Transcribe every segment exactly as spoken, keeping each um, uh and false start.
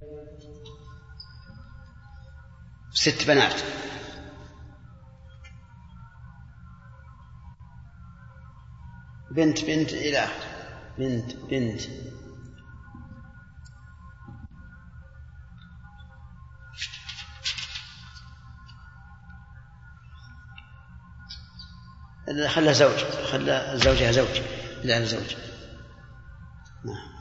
ست بنات. بنت بنت إلى بنت بنت خلى زوج، خلى زوجها زوج، لا زوج. نعم.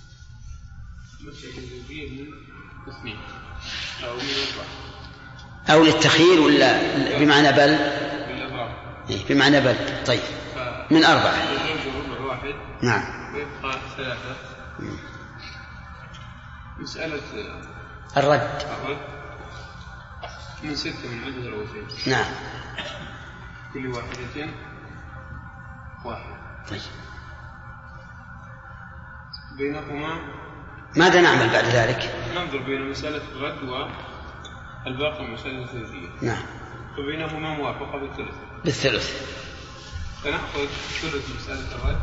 أو للتخيير ولا بمعنى بل؟ بمعنى بل. طيب من أربعة. نعم. ويبقى ثلاثة. مسألة الرد. الرد من ستة من عدد الوجهين. نعم. كل واحدتين واحد. طيب بينهما ماذا نعمل بعد ذلك؟ ننظر بين مسألة الرد والباقي مسألة الزوجية. نعم. فبينهما موافقة بالثلث. بالثلث. فنأخذ ثلث مسألة الرد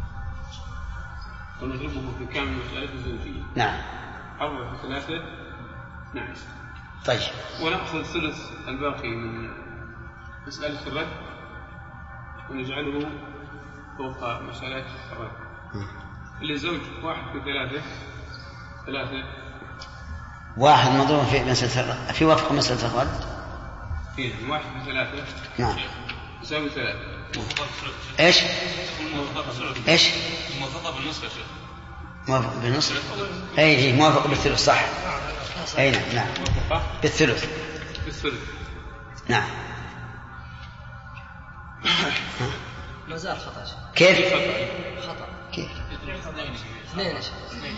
ونضربه في كامل مسألة الزوجية. نعم. أربعة في ثلاثة نعم. طيب. ونأخذ ثلث الباقي من مسألة الرد ونجعله فوق مسألة الرد. اللي زوج واحد في ثلاثة ثلاثة واحد مضروب في مسألة الرد في وفق مسألة الرد. إيه واحد في ثلاثة. نعم. يساوي ثلاثة. إيش؟ إيش؟ موافقة بالنصف يا شيخ. موافق بالنصف. أي موافق بالثلث صح. أي نعم. نعم. بالثلث. بالثلث. نعم. ما زال خطأ. كيف؟ خطأ. كيف؟ اثنين يا شيخ.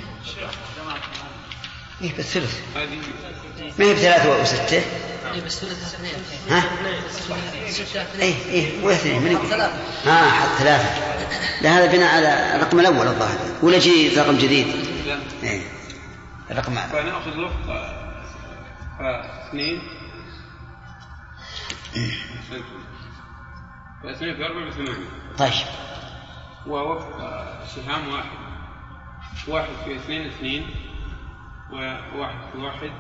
إيه بالثلث. ما هي بثلاثة وستة؟ إيه بالثلث اثنين. ها؟ ستة اثنين. إيه إيه واثنين من يقول؟ ثلاثة. آه حط ثلاثة. لا هذا بناء على الرقم الأول الظاهر ولا جديد رقم جديد؟ لا. إيه الرقم هذا. فنأخذ وفق اثنين. اثنين في أربعة بثمانية. طيب. ووفق سهام واحد. واحد في اثنين اثنين وواحد في واحد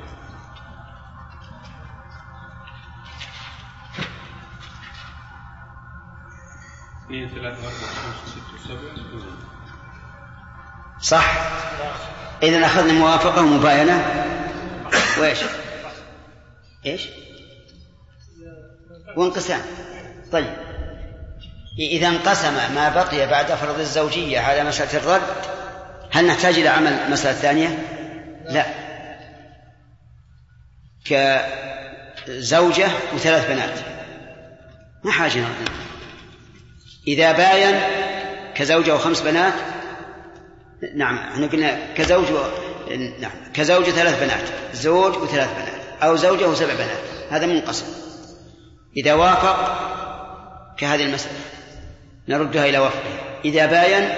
اثنين ثلاثة أربعة خمسة ستة سبعة. صح. إذن أخذنا موافقة ومباينة وإيش؟ إيش؟ وانقسام. طيب إذا انقسم ما بقي بعد فرض الزوجية على مسألة الرد هل نحتاج إلى عمل مسألة ثانية؟ لا. كزوجة وثلاث بنات ما حاجة. إذا باين كزوجة وخمس بنات نعم احنا قلنا كزوج و... نعم كزوج وثلاث بنات زوج وثلاث بنات أو زوجة وسبع بنات هذا منقسم. إذا وافق كهذه المسألة نردها إلى وفقها. إذا باين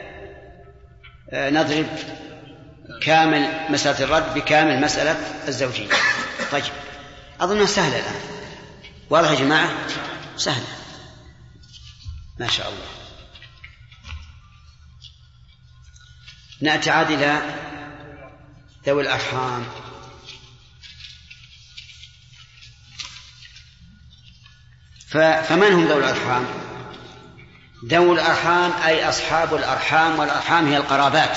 نضرب كامل مسألة الرد بكامل مسألة الزوجية. طيب أظنها سهلة الآن. واضح يا جماعة؟ سهلة ما شاء الله. نأتي عاد إلى ذوي الأرحام. فمن هم ذوي الأرحام؟ ذوي الأرحام أي أصحاب الأرحام، والأرحام هي القرابات.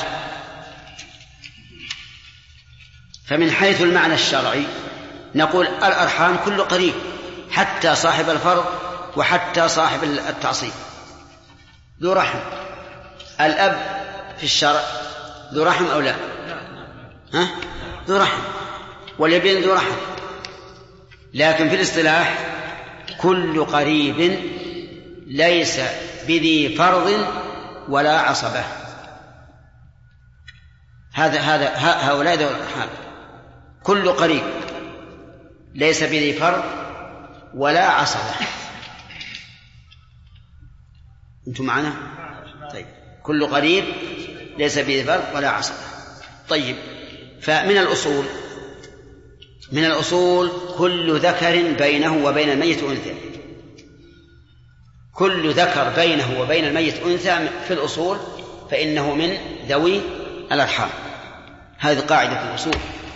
فمن حيث المعنى الشرعي نقول الأرحام كل قريب حتى صاحب الفرض وحتى صاحب التعصيب ذو رحم. الأب في الشرع ذو رحم أو لا؟ ها؟ ذو رحم. والابن ذو رحم. لكن في الاصطلاح كل قريب ليس بذي فرض ولا عصبة. هذا هذا هؤلاء ذو الأرحام كل قريب ليس بذي فرض ولا عصبة. أنتم معنا؟ طيب كل قريب ليس بذي فرض ولا عصبة. طيب فمن الأصول من الأصول كل ذكر بينه وبين الميت أنثى. كل ذكر بينه وبين الميت أنثى في الأصول فإنه من ذوي الأرحام. هذه قاعدة في الأصول.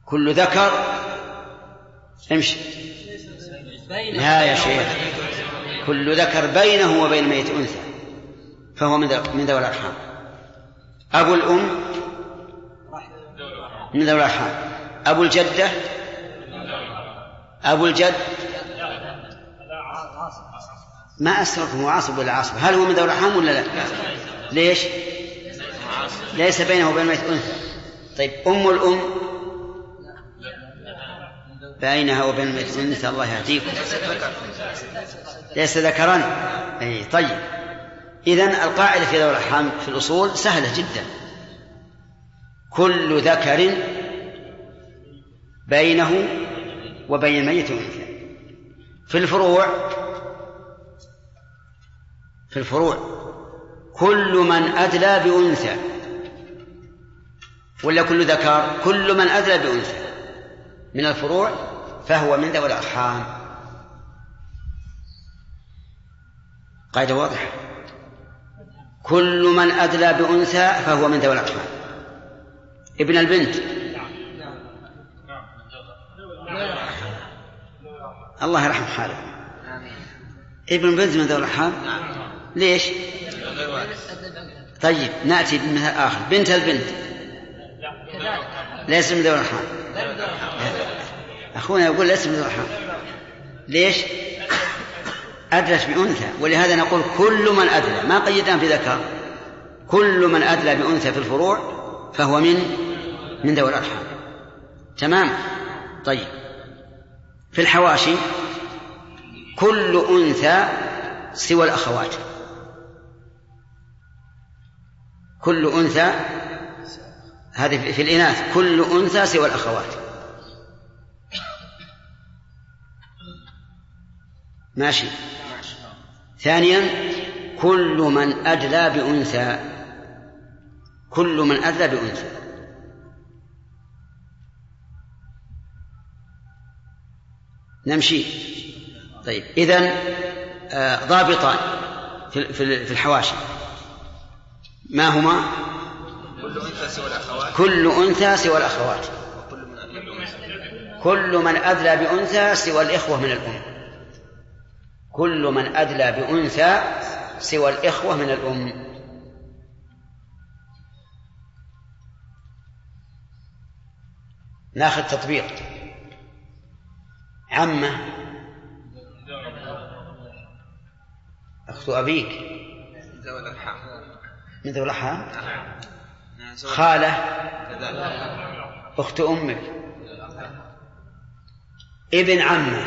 كل ذكر امشي لا يا شيخ كل ذكر بينه وبين ميت أنثى فهو من ذوي الأرحام. أبو الأم من ذوي الأرحام. أبو الجدة أبو الجد ما أسركم وعاصب ولا عاصب هل هو من ذوي الأرحام ولا لا؟ ليش؟ ليس بينه وبين ميت أنثى. طيب أم الأم بينها وبين ميت أنثى الله يهديكم ليس ذكرا. أي طيب إذن القاعدة في ذوي الأرحام في الأصول سهلة جدا كل ذكر بينه وبين ميت أنثى. في الفروع في الفروع كل من أدلى بأنثى ولا كل ذكر كل من أدلى بأنثى من الفروع فهو من ذوي الأرحام. قاعدة واضحة كل من أدلى بأنثى فهو من ذوي الأرحام. ابن البنت الله يرحم حاله ابن البنت من ذوي الأرحام ليش؟ طيب نأتي بمثال آخر بنت البنت ليس من ذوي الأرحام. أخونا يقول ليس من ذوي الأرحام ليش؟ أدلت بأنثى ولهذا نقول كل من أدلى ما قيدنا في ذكر كل من أدلى بأنثى في الفروع فهو من من ذوي الأرحام. تمام. طيب في الحواشي كل أنثى سوى الأخوات كل أنثى هذه في الإناث كل أنثى سوى الأخوات. ماشي. ثانيا كل من أدلى بأنثى كل من أدلى بأنثى نمشي. طيب إذن آه ضابطان في في الحواشي ما هما؟ كل أنثى سوى الأخوات كل أنثى سوى الأخوات كل من أدلى بأنثى سوى الإخوة من الأم كل من أدلى بأنثى سوى الإخوة من الأم. ناخذ تطبيق. عمة أخت أبيك من ذوي الأرحام. خالة أخت أمك. ابن عمه.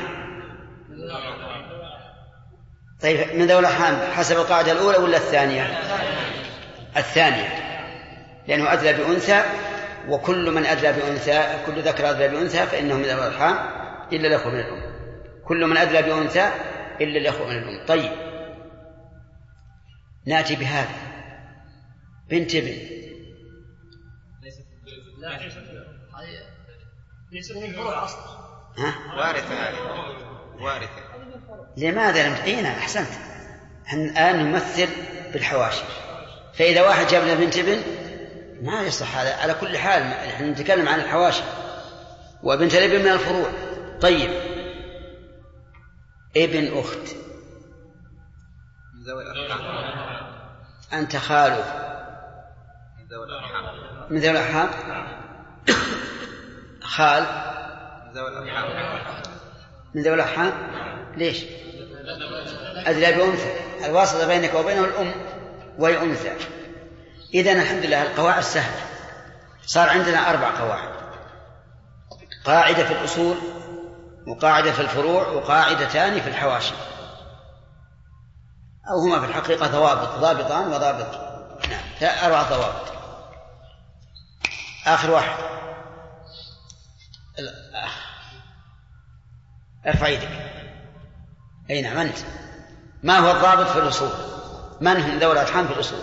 طيب من ذوي الأرحام حسب القاعدة الأولى ولا الثانية؟ الثانية لأنه أدلى بأنثى وكل من أدلى بأنثى كل ذكر أدلى بأنثى فإنه من ذوي الأرحام إلا الأخوة من الأم كل من أدلى بأنثى إلا الأخوة من الأم. طيب نأتي بهذا بنت ابن ليست من فروع أصلا وارثة وارثة. لماذا لم تأينا؟ أحسنت. الآن نمثل بالحواشي فإذا واحد جاب لنا بنت ابن ما يصح هذا على كل حال. نحن نتكلم عن الحواشي وبنت الابن من الفروع. طيب ابن أخت من ذوي الأرحام. أنت خاله من ذوي الأرحام. من ذوي الأرحام. خال من ذوي الأرحام. من ذوي الأرحام. ليش؟ أدلى بأنثى الواسطة بينك وبينه الأم وهي أنثى. إذن الحمد لله القواعد سهلة. صار عندنا أربع قواعد قاعدة في الأصول وقاعدة في الفروع وقاعدتان في الحواشي أو هما في الحقيقة ضوابط ضابطان وضابط نعم أربع ضوابط. آخر واحد ارفع يدك. أي نعم أنت. ما هو الضابط في الأصول؟ من هم ذوي الأرحام في الأصول؟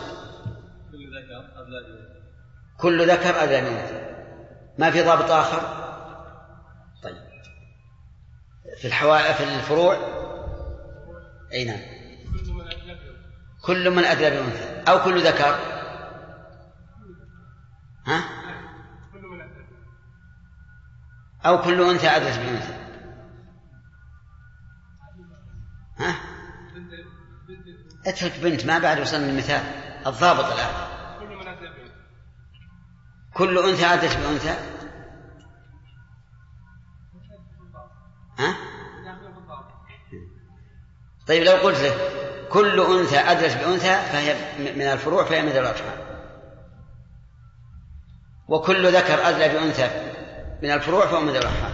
كل ذكر أدلى بأنثى. ما في ضابط آخر؟ طيب في الحوا... في الفروع أي نعم كل من أدلى بأنثى أو كل ذكر. ها أو كل أنثى أدلت بأنثى. ها؟ اترك بنت، ما بعد وصلنا المثال الضابط الآن. كل أنثى أدلت بأنثى. ها؟ طيب لو قلت لك كل أنثى أدلت بأنثى فهي من الفروع فهي من ذوي الأرحام، وكل ذكر أدلى بأنثى من الفروع فهو من ذوي الأرحام.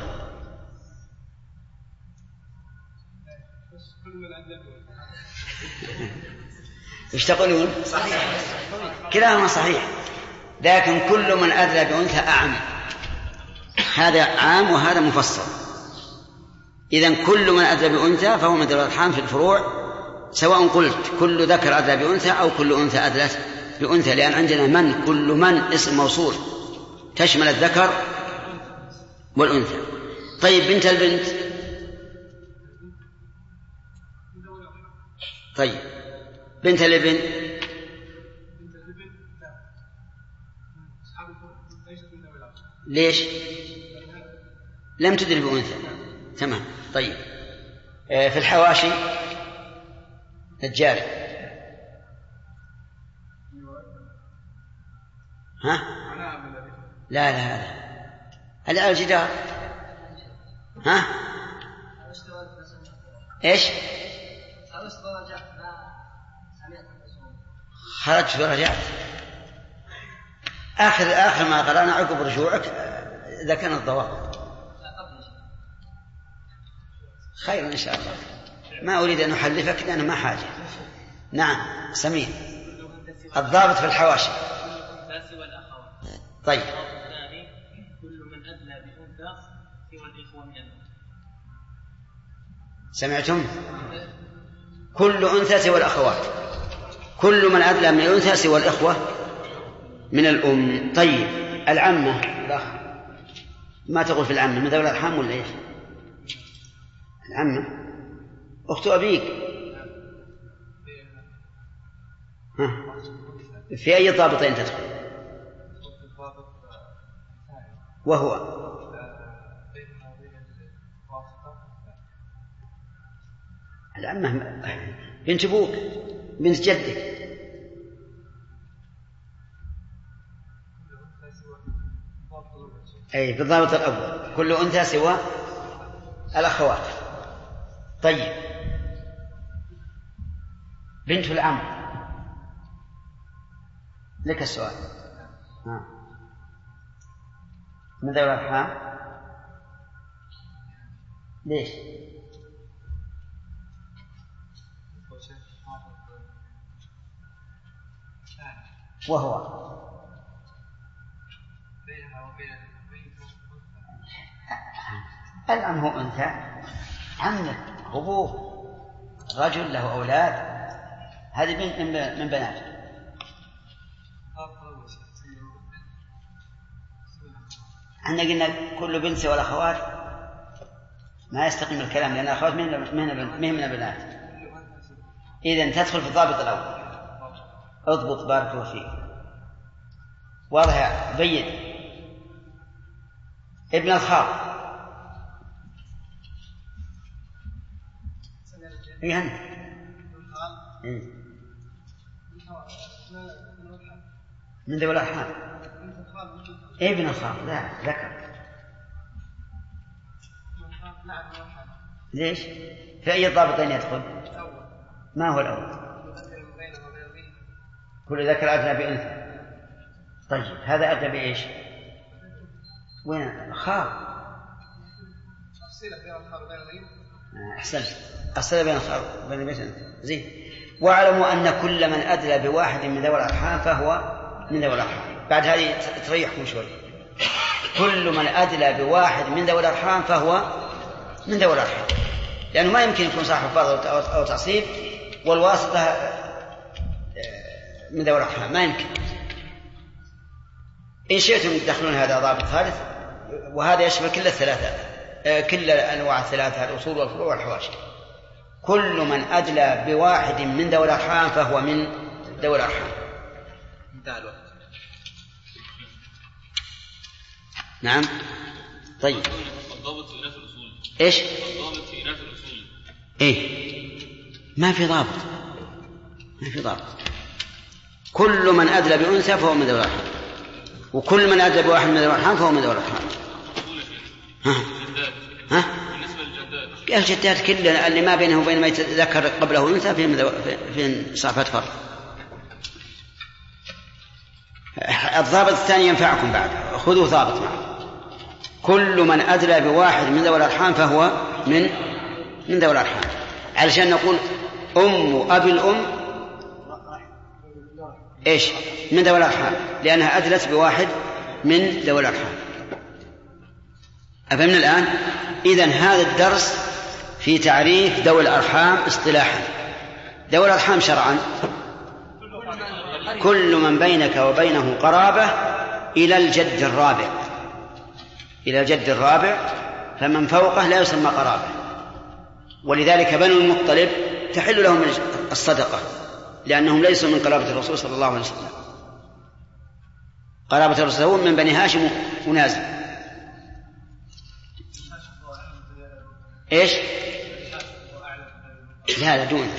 ايش تقولون؟ صحيح. كلاهما صحيح، لكن كل من أدلى بأنثى أعم، هذا عام وهذا مفصل. إذن كل من أدلى بأنثى فهو من ذوي الأرحام في الفروع، سواء قلت كل ذكر أدلى بأنثى أو كل أنثى أدلت بأنثى، لأن عندنا من، كل من اسم موصول تشمل الذكر والأنثى. طيب بنت البنت. طيب بنت الابن. ليش؟ لم تدل بأنثى. تمام. طيب في الحواشي الجاري. ها؟ لا لا لا الجدار. ها؟ ايش؟ خرجت ورجعت. آخر آخر ما قرأنا عقب رجوعك إذا كان الضوابط. خير إن شاء الله، ما أريد أن أحلفك لأنه ما حاجة. نعم سمير. الضابط في الحواشي. طيب كل من أدلى بأنثى سوى الإخوة من الأنثى. سمعتم؟ كل أنثى سوى الأخوات، كل من أدلى من الأنثى سوى الإخوة من الأم. طيب العمة الأخ، ما تقول في العمة من ذوي الأرحام ولا إيش؟ العمة أخت أبيك. ها. في أي ضابطين تدخل؟ وهو العمة بنت أبوك، بنت جدك. أي بالضابط الأول كل أنثى سوى الأخوات. طيب بنت العم لك السؤال. ها. من ذوي الأرحام. ليش؟ وهو العم هو أنثى، عمك أبوه رجل له أولاد، هذه بنت من بناته. احنا قلنا كل بنت سوى الأخوات ما يستقيم الكلام، لأن الأخوات من من البنات. إذن تدخل في الضابط الأول. اضبط بارك الله فيك. واضح بين. ابن الخال. ايه انت؟ من ذوي الأرحام. ابن الخال لا ذكر. ليش؟ في أي ضابطين يدخل؟ ما هو الأول؟ كل ذكر أدنى بأنثى. طيب هذا أدنى بإيش؟ وين خال؟ أحسنت، الصلة بين الخال وبين البيت. زين. واعلموا أن كل من أدلى بواحد من ذوي الأرحام فهو من ذوي الأرحام. بعد هذه تريحكم شوي. كل من أدلى بواحد من ذوي الأرحام فهو من ذوي الأرحام، لأنه ما يمكن يكون صاحب فرض أو تعصيب والواسطة من ذوي الأرحام، ما يمكن. إن شئتم تدخلون هذا ضابط ثالث، وهذا يشمل كل الثلاثة، كل أنواع الثلاثة، الأصول والفروع والحواشي. كل من أدلى بواحد من ذوي الأرحام فهو من ذوي الأرحام. نعم. طيب إيش؟ الضابط في إناث الأصول. إيه ما في ضابط، ما في ضابط. كل من أدلى بأنثى فهو من ذوي الأرحام، وكل من أدلى بواحد من ذوي الأرحام فهو من ذوي الأرحام. ها؟ ها؟ الجدات كلها اللي ما بينه وبين ما يتذكر قبله الأنثى في في صعفات فرض. الضابط الثاني ينفعكم بعد، خذوا ضابط معه. كل من أدلى بواحد من ذوي الأرحام فهو من من ذوي الأرحام، علشان نقول أم أبي الأم إيش من ذوي الأرحام، لأنها أدلت بواحد من ذوي الأرحام. أفهمنا الآن؟ إذن هذا الدرس في تعريف ذوي الأرحام اصطلاحا. ذوي الأرحام شرعا كل من بينك وبينه قرابة إلى الجد الرابع، إلى الجد الرابع، فمن فوقه لا يسمى قرابة. ولذلك بنو المطلب تحل لهم الصدقة لأنهم ليسوا من قرابة الرسول صلى الله عليه وسلم. قرابة الرسول من بني هاشم ونازل. إيش؟ لا لا دون.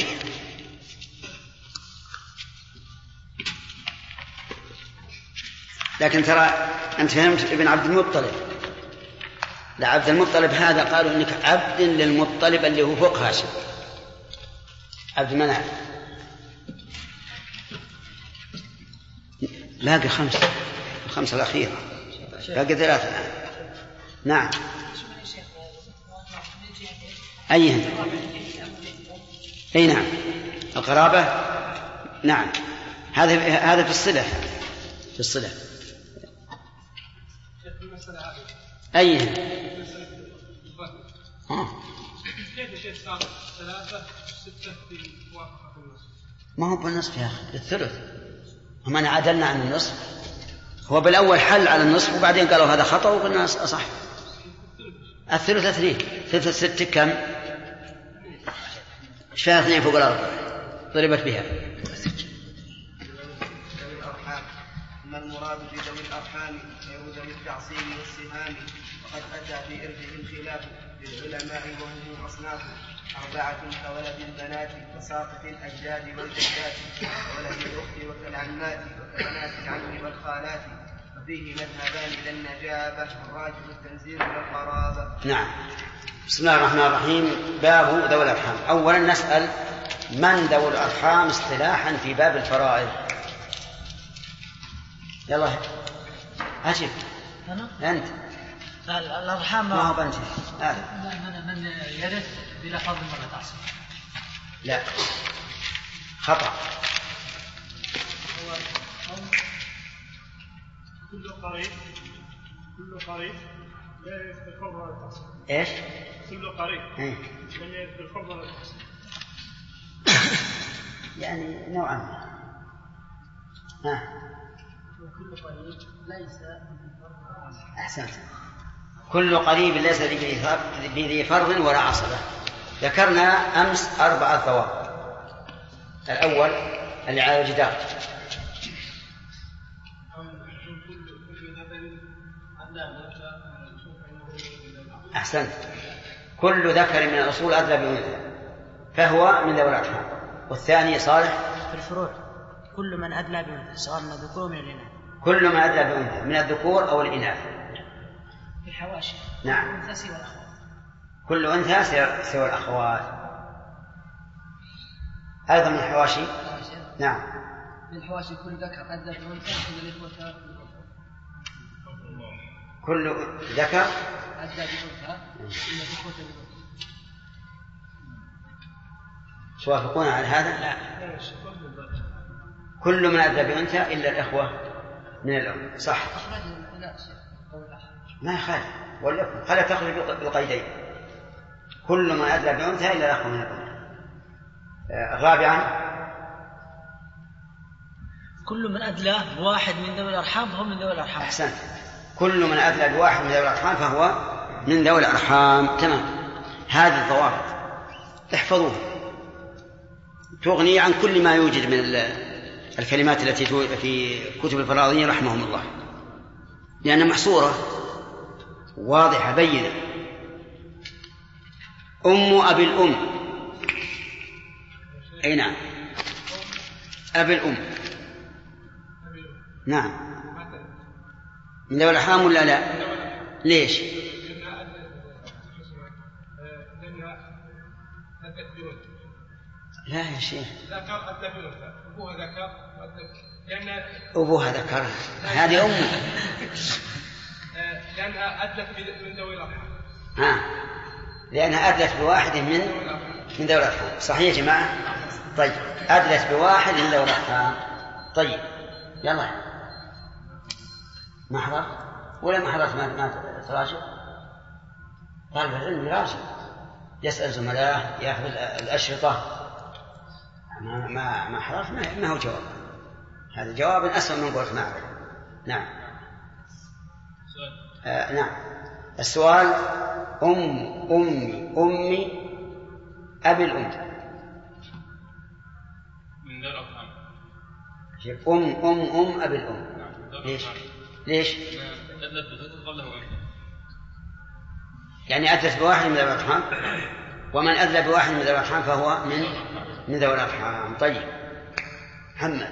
لكن ترى أنت فهمت ابن عبد المطلب. لا عبد المطلب هذا قالوا إنك عبد للمطلب اللي هو فوق هاشم، عبد المنعم. باقي خمسة، الخمسة الأخيرة باقي ثلاثة الآن. نعم أيهن؟ أي نعم القرابة. نعم هذا هذا في الصلة، في الصلة. أيهن؟ ما هو بالنصف يا أخي، بالثلث. هم أنا عدلنا عن النصف، هو بالأول حل على النصف وبعدين قالوا هذا خطأ وقلنا أصح. الثلث اثنين، ثلث الستة كم؟ ايش فيها اثنين فوق الأربعة ضربت بها. ما المراد بذوي الأرحام ذوي التعصيب والسهام، وقد أتى في إرثهم خلاف للعلماء وهم أصناف أربعة كولد البنات وساقط الأجداد والجدات وولد الأخت وكالعمات وكبنات العم والخالات، وفيه مذهبان إلى النجابة الراجح التنزيل والقرابة. نعم. بسم الله الرحمن الرحيم. باب ذوي الأرحام. أولا نسأل من ذوي الأرحام اصطلاحا في باب الفرائض؟ يلا أجب. أنا؟ أنت. الأرحام ما هو بنتي. من من يرث بلا فرض ولا تعصيب. لا خطأ. كل قريب كل قريب لا يرث بالفرض ولا تعصيب. إيش؟ كل قريب إيه؟ لا يرث بالفرض ولا تعصيب. يعني نوعا ما. ها. وكل قريب ليس أحسنت. كل قريب ليس بذي فرض ولا عصبة. ذكرنا أمس أربعة ضوابط. الأول اللي على الجدار. أحسنت. كل ذكر من الأصول أدلى بأنثى فهو من ذوي الأرحام. والثاني صالح في الفروع كل من أدلى بأنثى سواء من الذكور من الإناث. كل من أدلى بأنثى من الذكور أو الإناث. في الحواشي. نعم. أنثى سوى الأخوات. كل أنثى سوى الأخوات. أيضا من الحواشي. نعم. من الحواشي كل ذكر أدلى بأنثى إلا الإخوة. كل ذكر أدلى بأنثى إلا الإخوة. توافقون على هذا؟ لا. كل من أدلى بأنثى إلا الإخوة من الأم. صح. ما يخالف ولا خلا تخرج بالقيدين. كل من أدلى بأنثى إلا الأخوة من الأم. رابعا كل من أدلى بواحد من ذوي الأرحام فهو من ذوي الأرحام. أحسنت. كل من أدلى بواحد من ذوي الأرحام فهو من ذوي الأرحام. تمام. هذه الضوابط احفظوها تغني عن كل ما يوجد من الكلمات التي في كتب الفراضين رحمهم الله، لأنها محصورة واضحة بينة. أم أبي الأم. أي نعم، أبي الأم. نعم، من ذوي الأرحام ولا لا؟ ليش؟ لا يا شيخ، أبوها ذكر، هذه أمه، لأنها أدلت من ذوي الأرحام. ها، لأنها أدلت بواحد من من ذوي الأرحام. صحيح يا جماعة؟ طيب، أدلت بواحد من ذوي الأرحام. طيب، يلا ما حضرت ولا ما حضرت ما ما تراجع؟ طالب العلم يراجع، يسأل زملائه، يأخذ الأشرطة. ما ما ما حضرت ما هو جواب، هذا جواب أسهل من قولت ما أعرف. نعم. آه نعم. السؤال: أم أمي أمي أبي الأم. من ذوي الأرحام. أم أم أم أبي الأم. ليش؟ ليش؟ أدلت بذكر قبله أنثى. يعني أدلت بواحد من ذوي الأرحام، ومن أدلى بواحد من ذوي الأرحام فهو من من ذوي الأرحام. طيب، محمد: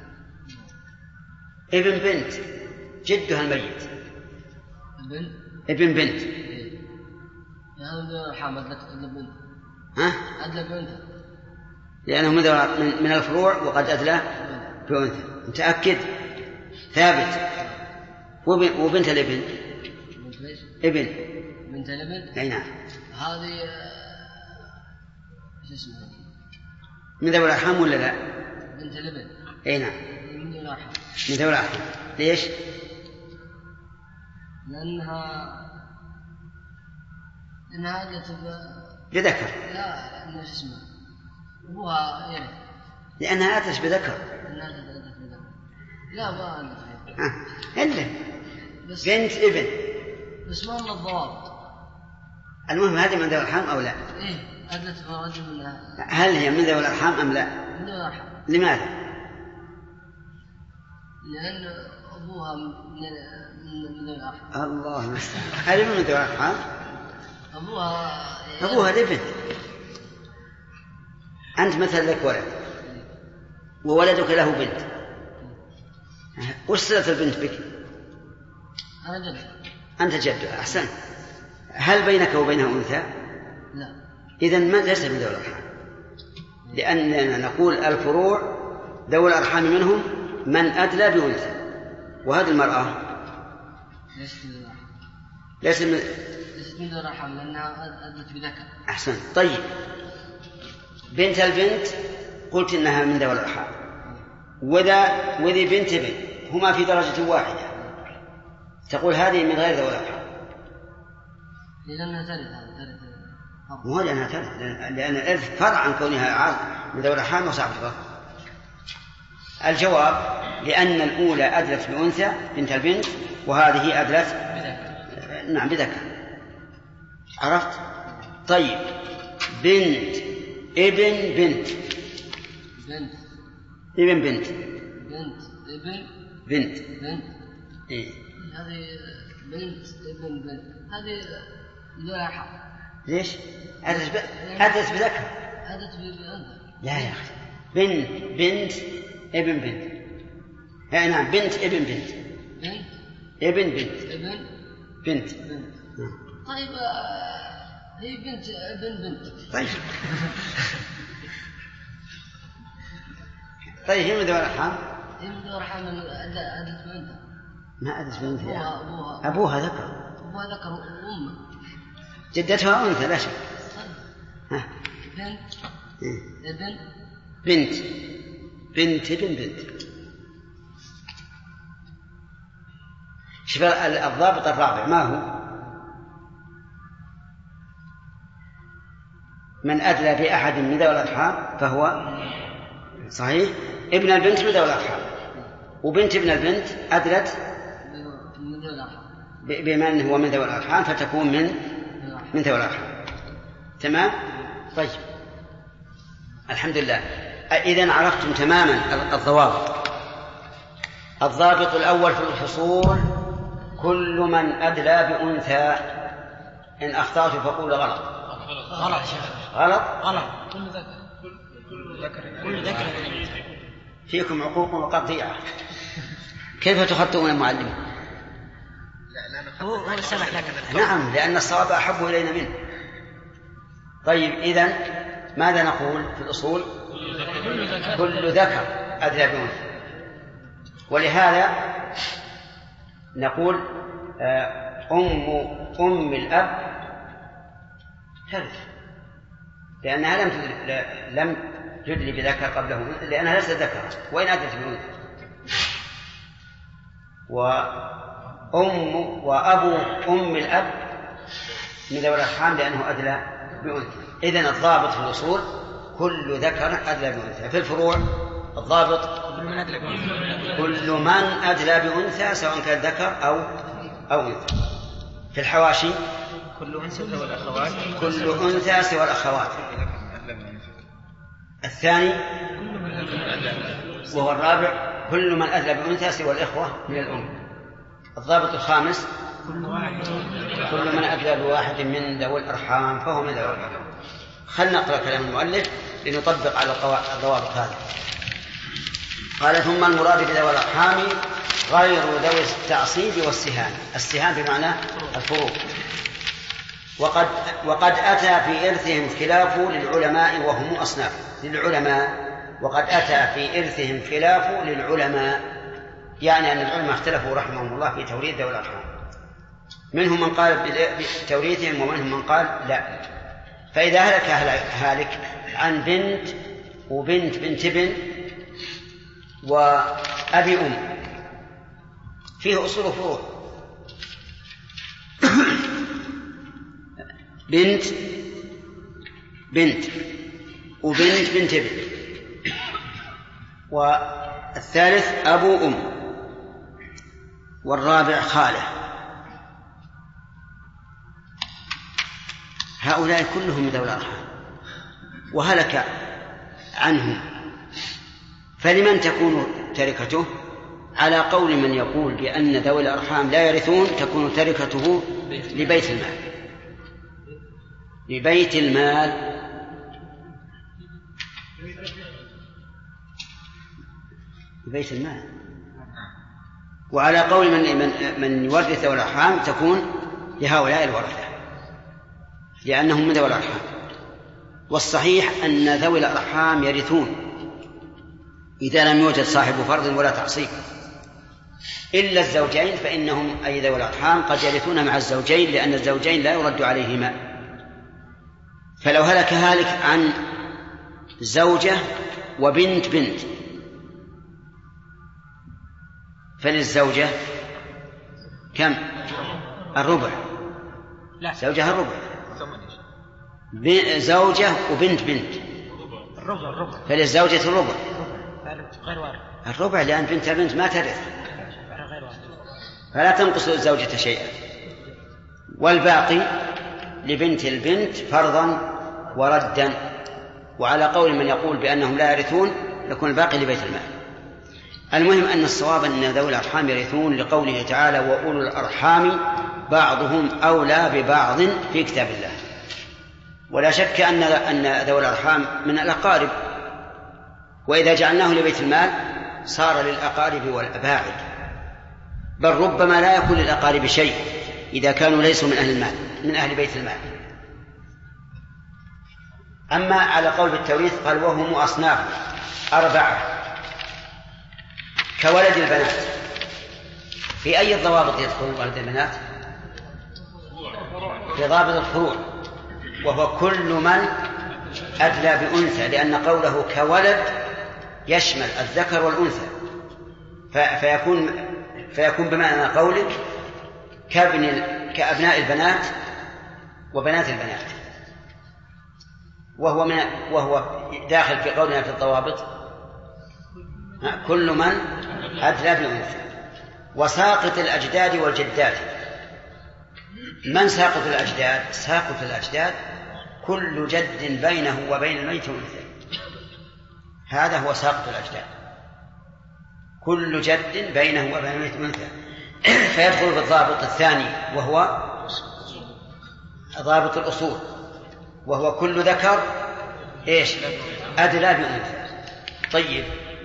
ابن بنت جدها الميت. ابن ابن بنت. يا من ذوي الأرحام أدلت بنت. ها؟ أدلت بنت. لأنه من من الفروع وقد أدلى بأنثى. متأكد؟ ثابت. وبنت الابن. ابن. بنت الابن. أي نعم. هذه شو اسمها؟ من ذوي الأرحام ولا لا؟ بنت الابن. أي نعم. من ذوي الأرحام. من ذوي الأرحام. ليش؟ لأنها لأنها أدلت بذكر. لا، لأنها شو اسمها؟ أبوها يرث. لأنها أدلت بذكر. لأنها أدلت بذكر. لا ما أدلت. ها، إلا بنت ابن. بس ما من الضوابط. المهم هذه من ذوي الأرحام أو لا؟ إيه، أدلت رجل منها. هل هي من ذوي الأرحام أم لا؟ من ذوي الأرحام. لماذا؟ لأن أبوها من من ذوي الأرحام. الله المستعان. هل من ذوي الأرحام؟ أبوها أبوها الابن. أنت مثل لك ولد وولدك له بنت، وش صلة البنت بك؟ أنا جد. أنت جد. أحسن. هل بينك وبينها أنثى؟ لا. إذن من ليس من ذوي الأرحام، لأننا نقول الفروع ذوي الأرحام منهم من أدلى بأنثى، وهذه المرأة ليست من ذوي الأرحام. ليست من ليست من ذوي الأرحام لأنها أدلت بذكر. أحسن. طيب، بنت البنت قلت إنها من ذوي الأرحام، وذا وذي بنت ابن هما في درجة واحدة، تقول هذه من غير ذوي الأرحام. لأنها ترث. هذا ترث. مو لأنها ترث، لأن الإرث فرع عن كونها من ذوي الأرحام وصعب الفرق. الجواب: لأن الأولى أدلت بأنثى بنت البنت، وهذه أدلت بذكر. نعم بذكر. عرفت؟ طيب، بنت ابن بنت. بنت ابن بنت. بنت ابن بنت. بنت. إيه؟ هذه بنت ابن بنت. هذه ذوي الأرحام. ليش؟ أدلت ب... أدلت بذكر. أدلت بأنثى. لا يا أخي، بنت بنت ابن بنت. يعني نعم، بنت ابن بنت. بنت ابن بنت. ابن بنت. بنت. نعم. طيب، هي بنت ابن بنت. طيب. طيب، هي من ذوي الأرحام؟ هي من ذوي الأرحام. أدلت بأنثى. ما أدلت بأنثى. أبوها أبوها أبوها ذكر. أبوها ذكر وأمه جدتها أنثى لا شك. ها. بنت إيه؟ ابن بنت بنت ابن بنت. شوف الضابط الرابع ما هو؟ من أدلى بأحد من ذوي الأرحام فهو صحيح. ابن البنت من ذوي الأرحام، وبنت ابن البنت أدلت بمن هو من ذوي الأرحام فتكون من من ذوي الأرحام. تمام؟ طيب، الحمد لله. إذن عرفتم تماما الضوابط. الضابط الأول في الفصول: كل من أدلى بأنثى. إن أخطأت فقول غلط. غلط غلط غلط كل ذكر كل ذكر كل ذكر فيكم عقوق وقطيعة. كيف تخطئون المعلم؟ هو هو سمح لك. نعم، لأن الصواب أحب إلينا منه. طيب إذن ماذا نقول في الأصول؟ كل ذكر أدلى بأنثى. ولهذا نقول أم أم الأب ترث، لأنها لم لم تدلي بذكر قبله، لأنها ليست ذكر وإن أدلت بأنثى. وأم وأبو أم الأب من ذوي الأرحام لأنه أدلى بأنثى. إذن الضابط في الأصول كل ذكر أدلى بأنثى. في الفروع الضابط كل من أدلى بأنثى سواء كان ذكر أو أو أنثى. في الحواشي كل أنثى سوى الأخوات كل أنثى سوى الأخوات. الثاني وهو الرابع كل من أدلى بأنثى سوى الإخوة من الأم. الضابط الخامس كل من أدلى بواحد من ذوي الأرحام فهو من ذوي الأرحام. خلنا نقرأ كلام المؤلف لنطبق على الضوابط هذه. قال ثم المراد بذوي الأرحام غير ذوي التعصيب والسهام. السهام بمعنى الفروق. وقد وقد أتى في إرثهم خلاف للعلماء وهم أصناف للعلماء وقد أتى في إرثهم خلاف للعلماء، يعني أن العلماء اختلفوا رحمهم الله في توريث ذوي الأرحام. منهم من قال بتوريثهم ومنهم من قال لا. فإذا هلك هالك عن بنت وبنت بنت ابن وأبي أم فيه أصول وفروع. بنت بنت وبنت بنت ابن، والثالث أبو أم، والرابع خالة. هؤلاء كلهم من ذوي الأرحام وهلك عنهم، فلمن تكون تركته؟ على قول من يقول بأن ذوي الأرحام لا يرثون تكون تركته لبيت المال لبيت المال لبيت المال. وعلى قول من من, من يورث ذوي الأرحام تكون لهؤلاء الورثة لأنهم من ذوي الأرحام. والصحيح أن ذوي الأرحام يرثون إذا لم يوجد صاحب فرض ولا تعصيب، إلا الزوجين فإنهم أي ذوي الأرحام قد يرثون مع الزوجين لأن الزوجين لا يرد عليهما. فلو هلك هالك عن زوجة وبنت بنت فللزوجة كم؟ الربع. لا زوجها الربع. زوجة وبنت بنت الربع الربع فللزوجة الربع غير وارد. الربع لأن بنت البنت ما ترث فلا تنقص الزوجة شيئا. والباقي لبنت البنت فرضا وردا. وعلى قول من يقول بأنهم لا يرثون يكون الباقي لبيت المال. المهم أن الصواب أن ذوي الأرحام يرثون لقوله تعالى وأولو الأرحام بعضهم أولى ببعض في كتاب الله. ولا شك أن أن ذوي الأرحام من الأقارب، وإذا جعلناه لبيت المال صار للأقارب والأباعد، بل ربما لا يكون للأقارب شيء إذا كانوا ليسوا من أهل المال من أهل بيت المال. أما على قول بالتوريث قال وهم أصناف أربعة كولد البنات. في أي الضوابط يدخل ولد البنات؟ في ضابط الفروع، وهو كل من أدلى بأنثى، لأن قوله كولد يشمل الذكر والأنثى، فيكون فيكون بمعنى قولك كابن كأبناء البنات وبنات البنات، وهو من وهو داخل في قولنا في الضوابط كل من أدلى بأنثى. وساقط الأجداد والجدات. من ساقط الأجداد؟ ساقط الأجداد كل جد بينه وبين الميت أنثى، هذا هو ساقط الأجداد، كل جد بينه وبين الميت أنثى. فيدخل بالضابط الثاني وهو ضابط الأصول، وهو كل ذكر إيش أدلى بأنثى. طيب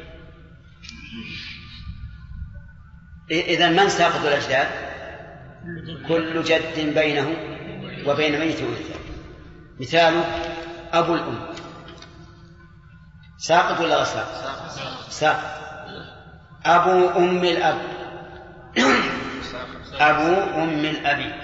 إذن من ساقط الأجداد؟ كل جد بينه وبين ميت أنثى. مثاله أبو الأم ساقط ولا غير ساقط؟ ساقط. أبو أم الأب أبو أم الأبي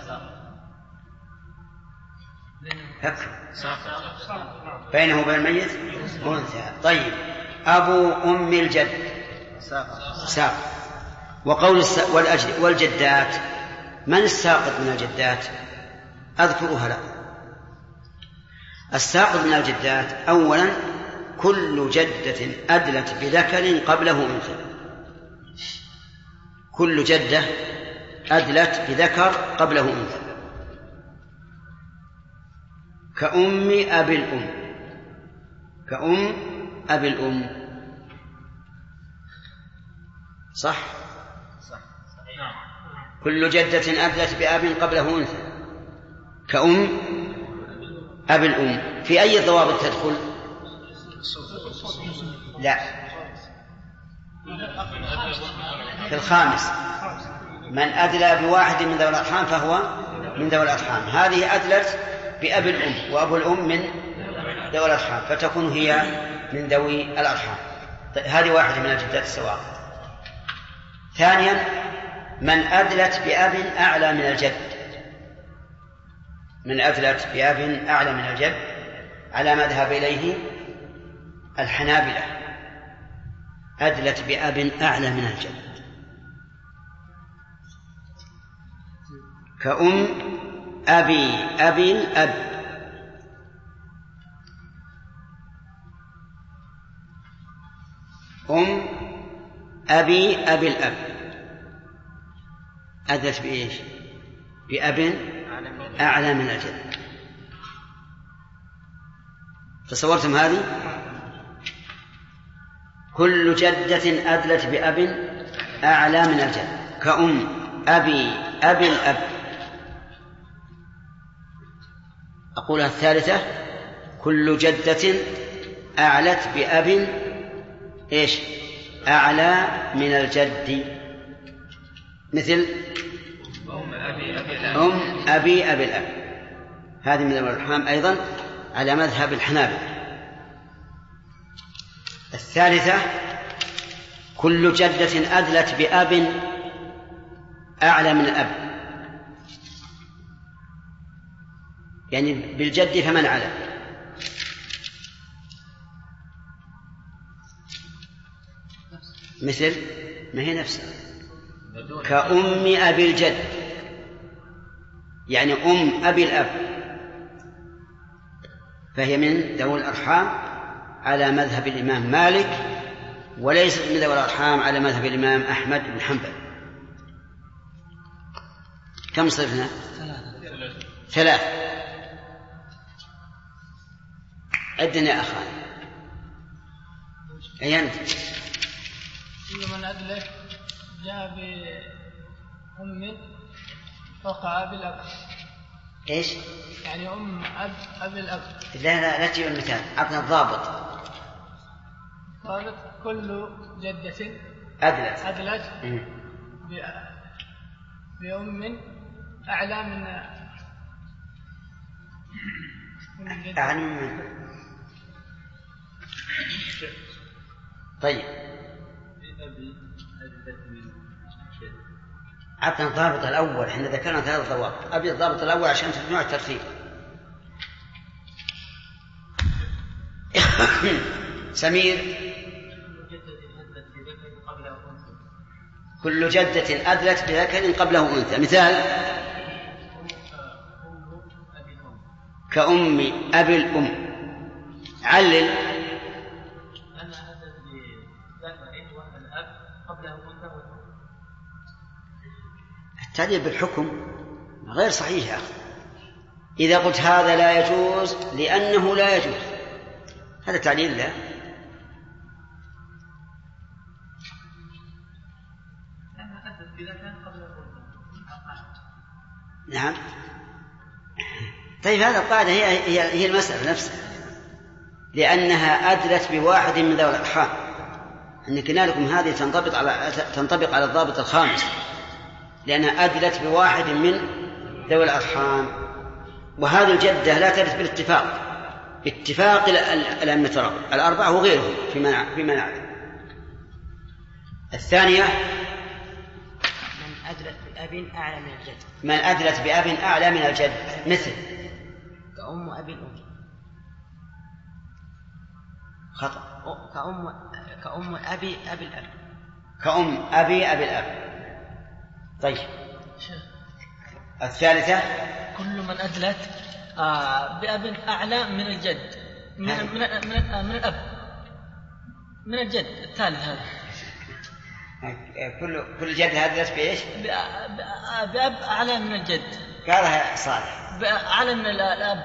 بينه وبين الميت أنثى. طيب أبو أم الجد ساقط. وقول والجدات، من الساقط من الجدات؟ أذكرها لكم. الساقط من الجدات أولا كل جدة أدلت بذكر قبله أنثى. كل جدة أدلت بذكر قبله أنثى، كأم أبي الأم. كأم أبي الأم صح؟ كل جدة أدلت بأب قبله أنثى كأم أبي الأم. في أي ضوابط تدخل؟ لا، في الخامس. من أدلى بواحد من ذوي الأرحام فهو من ذوي الأرحام. هذه أدلت بأبي الأم، وأبو الأم من ذوي الأرحام، فتكون هي من ذوي الأرحام. هذه واحدة من الجدات السواء. ثانيا من أدلت بأب أعلى من الجد. من أدلت بأب أعلى من الجد على ما ذهب إليه الحنابلة، أدلت بأب أعلى من الجد، كأم أبي أبي الأب. أم أبي أبي الأب أدلت بإيش؟ بأب أعلى من الجد. تصورتم هذه؟ كل جدة أدلت بأب أعلى من الجد كأم أبي أبي الأب. أقولها الثالثة كل جدة أعلت بأب إيش؟ أعلى من الجد، مثل أم أبي أبي الأب, أم أبي أبي الأب. هذه من الأرحام أيضا على مذهب الحنابلة. الثالثة كل جدة أدلت بأب أعلى من الأب، يعني بالجد فمن على. مثل ما هي نفسها كأم أبي الجد، يعني أم أبي الأب، فهي من ذوي الأرحام على مذهب الإمام مالك، وليست من ذوي الأرحام على مذهب الإمام أحمد بن حنبل. كم صرنا؟ ثلاث. عدنا يا أخوان. أي أنت؟ كل من أدله جاء بأم فوق أبي الأب. إيش؟ يعني أم أب أبي الأب. لا لا لا تجيب المثال، عطنا الضابط. ضابط كل جدة أدلت أدلت بأم أعلى من أعلى من. طيب عطنا الضابط الأول. احنا ذكرنا ثلاث ضوابط، أبي الضابط الأول عشان تجمع الترتيب. سمير كل جدة أدلت بذكر قبله أنثى. مثال كأم أبي الأم. علل. التعليل بالحكم غير صحيح يا أخي. إذا قلت هذا لا يجوز لأنه لا يجوز، هذا تعليل لا. نعم طيب هذا القاعدة هي هي هي المسألة نفسها، لأنها أدلت بواحد من ذوي الأرحام. أن قلنا لكم هذه تنطبق على تنطبق على الضابط الخامس، لأنها أدلت بواحد من ذوي الأرحام. وهذه الجدة لا ترث بالاتفاق، اتفاق الأئمة الأربعة وغيرهم فيما فيما نعلم. الثانية من أدلت بأب أعلى من الجد. من أدلت بأب أعلى من الجد، مثل كأم أبي الأم. خطأ. كأم كأم أبي أبي الأب. كأم أبي أبي الأب. طيب الثالثة كل من أدلت آه بأب أعلى من الجد من من من, من الأب من الجد. الثالث هذا كل كل جد أدلت بإيش؟ بأب أعلى من الجد. قالها صالح. أعلى من الأب.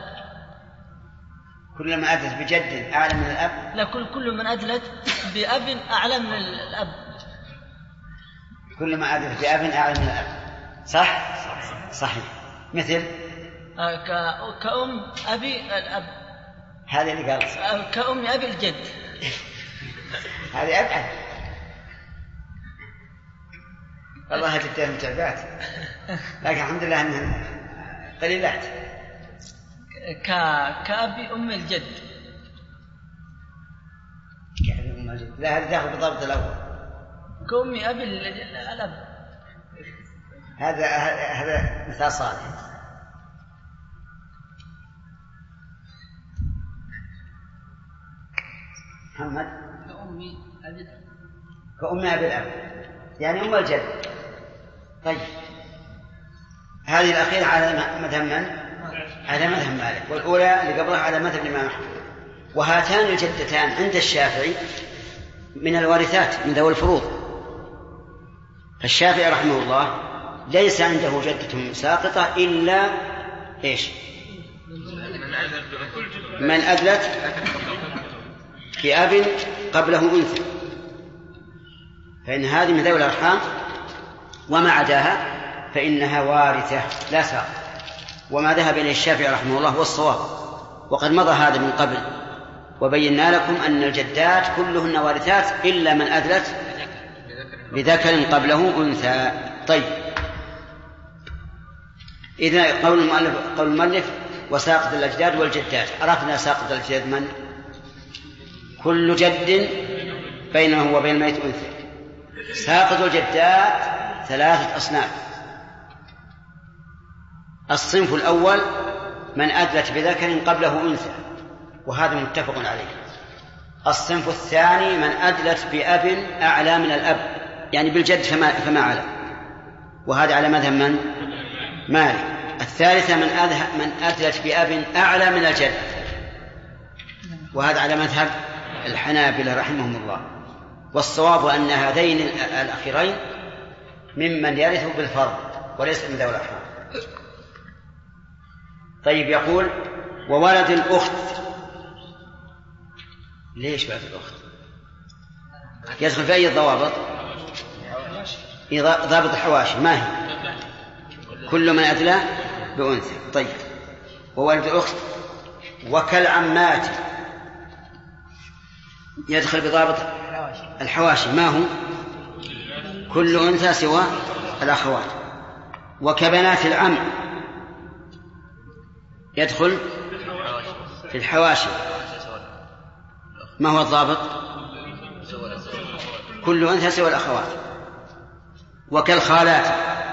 كل من أدلت بجد أعلى من الأب. لا كل كل من أدلت بأب أعلى من الأب. كل ما أدلت بأب أعلى من الأب. صح؟ صحيح. مثل آه كأم أبي الأب. هذا اللي قال. آه كأم أبي الجد. هذه أبعد. والله جبتها متعبات، لكن الحمد لله أنها قليلات. ك كأبي أم الجد. يعني أم الجد. لا هذا داخل بالضبط الأول. كأم أبي الأب. هذا هذا مثال صالح. محمد كأمي أبي الأب. كأمي أبي الأب يعني أم الجد. طيب هذه الأخيرة على مذهب من؟ على مذهب مالك، والأولى اللي قبلها على مذهب الإمام أحمد. وهاتان الجدتان عند الشافعي من الوارثات من ذوي الفروض. فالشافعي رحمه الله ليس عنده جدة ساقطة إلا إيش؟ من أدلت بأب قبله أنثى، فإن هذه من ذوي الأرحام، وما عداها فإنها وارثة لا ساقطة. وما ذهب إليه الشافعي رحمه الله هو الصواب، وقد مضى هذا من قبل، وبينا لكم أن الجدات كلهن وارثات إلا من أدلت بذكر قبله أنثى. طيب إذا قول المؤلف قول المؤلف وساقط الأجداد والجدات، عرفنا ساقط الأجداد من؟ كل جد بينه وبين الميت أنثى. ساقط الجدات ثلاثة أصناف. الصنف الأول من أدلت بذكر قبله أنثى، وهذا متفق عليه. الصنف الثاني من أدلت بأب أعلى من الأب، يعني بالجد فما, فما على، وهذا على مذهب من؟ مالك. الثالثة من, من أدلت بأب أعلى من الجد، وهذا على مذهب الحنابلة رحمهم الله. والصواب أن هذين الأخيرين ممن يرث بالفرض وليس من ذوي الأرحام. طيب يقول وولد الأخت. ليش ولد الأخت؟ يدخل في أي الضوابط؟ ضابط الحواشي. ما هي؟ كل من أدلى بأنثى. طيب وولد الأخت وكالعمات يدخل بضابط الحواشي. ما هو؟ كل أنثى سوى الأخوات. وكبنات العم يدخل في الحواشي. ما هو الضابط؟ كل أنثى سوى الأخوات. وكالخالات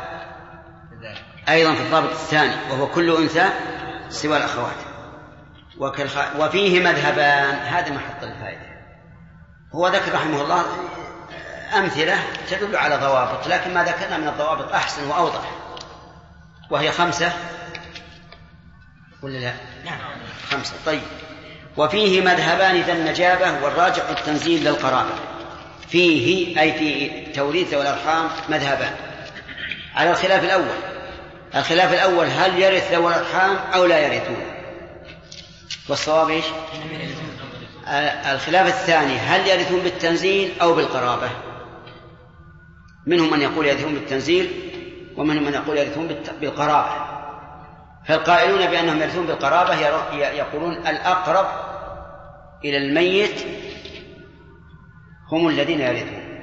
أيضا في الضابط الثاني، وهو كل أنثى سوى الأخوات. وكالخ... وفيه مذهبان. هذا محط الفائدة. هو ذكر رحمه الله أمثلة تدل على ضوابط، لكن ما ذكرنا من الضوابط أحسن وأوضح، وهي خمسة ولا لا؟ نعم خمسة. طيب وفيه مذهبان ذا النجابة والراجح التنزيل للقرابة. فيه أي في توريث والأرحام مذهبان على الخلاف الأول. الخلاف الأول هل يرث ذوي الأرحام أو لا يرثون، والصواب إيش؟ الخلاف الثاني هل يرثون بالتنزيل أو بالقرابة. منهم من يقول يرثون بالتنزيل، ومنهم من يقول يرثون بالقرابة. فالقائلون بأنهم يرثون بالقرابة يقولون الأقرب إلى الميت هم الذين يرثون،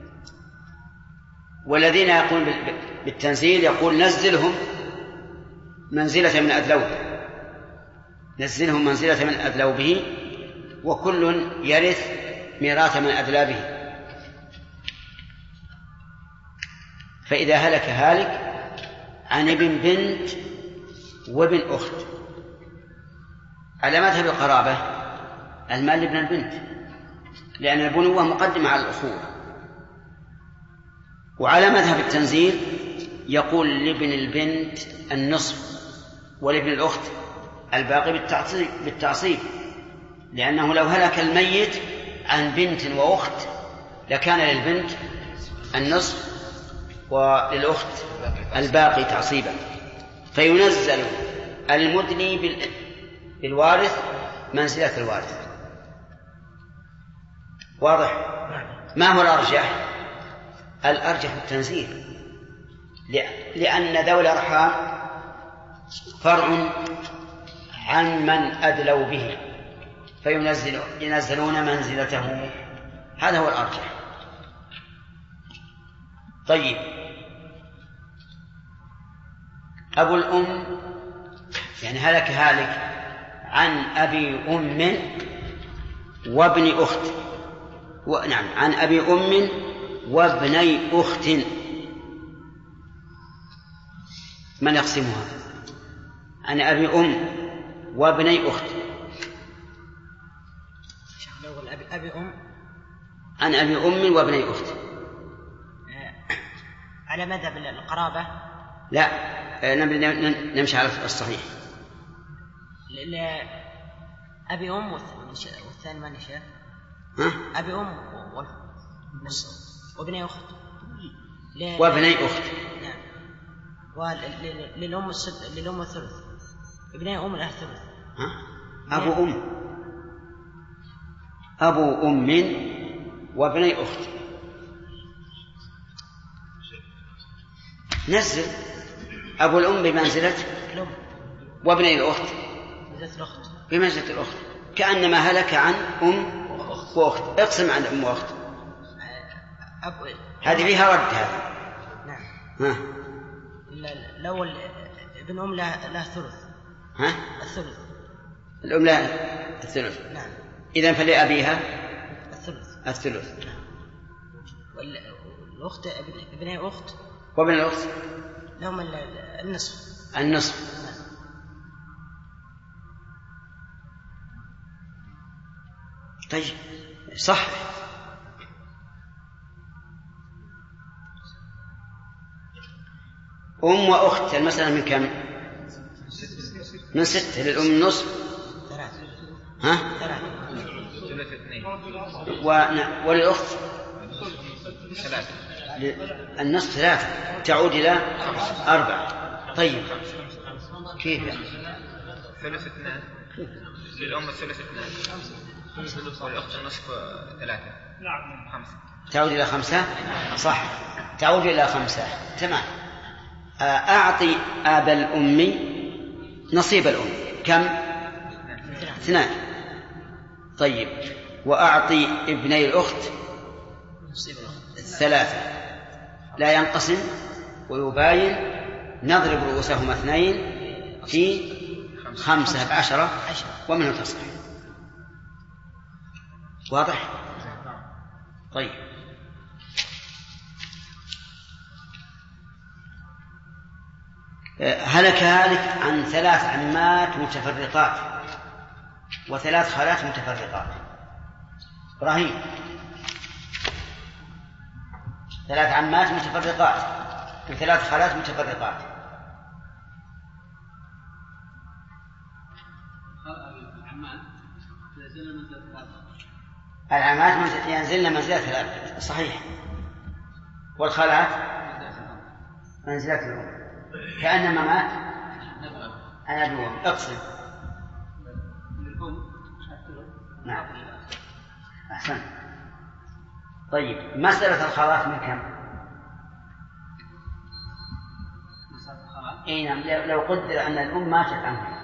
والذين يقولون بالتنزيل يقول نزلهم منزلة من أدلوه، نزلهم منزلة من أدلوا به، وكل يرث ميراث من أدلى به. فإذا هلك هالك عن ابن بنت وابن أخت على مذهب القرابة المال لابن البنت، لأن البنوة مقدمة على الأخوة. وعلى مذهب التنزيل يقول لابن البنت النصف ولابن الأخت الباقي بالتعصيب, بالتعصيب لأنه لو هلك الميت عن بنت وأخت لكان للبنت النصف وللأخت الباقي تعصيبا، فينزل المدني بالوارث منزلة الوارث. واضح؟ ما هو الأرجح؟ الأرجح التنزيل، لأن ذوي الأرحام فرع عن من أدلوا به فينزلون منزلته، هذا هو الأرجح. طيب، أبو الأم يعني هلك هالك عن أبي أم وابن أخت و... نعم عن أبي أم وابني أخت، من يقسمها؟ عن أبي أم وابني أخت. أبي أم عن أبي أم وابني أخت على مذهب القرابة. لا، نمشي على الصحيح. أبي أم والثاني ما نشاء أبي أم وابني أخت وابني أخت. نعم. وللأم السد... للأم الثلث، ابني أم له الثلث. أبو أم أبو أم وابني أخت. نزل أبو الأم بمنزلة الأم وابني الأخت بمنزلة الأخت، كأنما هلك عن أم وأخت. اقسم عن أم وأخت، هذه فيها رد. هذا نعم. ها. لو ابن أم له له ثلث. ها؟ الثلث. الأم له الثلث. نعم. إذن فلأبيها الثلث. الثلث. نعم. والأخت ابني أخت وابن الأخت لهم النصف. النصف. نعم. طيب صح. أم وأخت المسألة من كم؟ من ستة. للأم نصف. ثلاثة. ها؟ ثلاثة. وللأخت ثلاثة. النصف ثلاثة تعود إلى أربعة. طيب كيف يعني؟ ثلث اثنان للأم الثلث اثنان والأخت النصف ثلاثة. نعم. خمسة. تعود إلى خمسة. صح، تعود إلى خمسة. تمام. أعطي أبا الأم نصيب الأم كم؟ اثنان. طيب، وأعطي ابني الأخت ثلاثة. لا ينقسم ويباين، نضرب رؤوسهما اثنين في خمسة بعشرة ومنه تصح. واضح؟ طيب، هلك هالك عن ثلاث عمات متفرقات وثلاث خالات متفرقات. إبراهيم، ثلاث عمات متفرقات وثلاث خالات متفرقات. العمات ينزلن منزلة ثلاثة. صحيح. والخالات منزلة الأم، كأنما مات عن أبوه. اقسم. نعم، أحسن. طيب، مسألة الخالات من كم؟ اي نعم، لو قدر ان الام ماتت عنه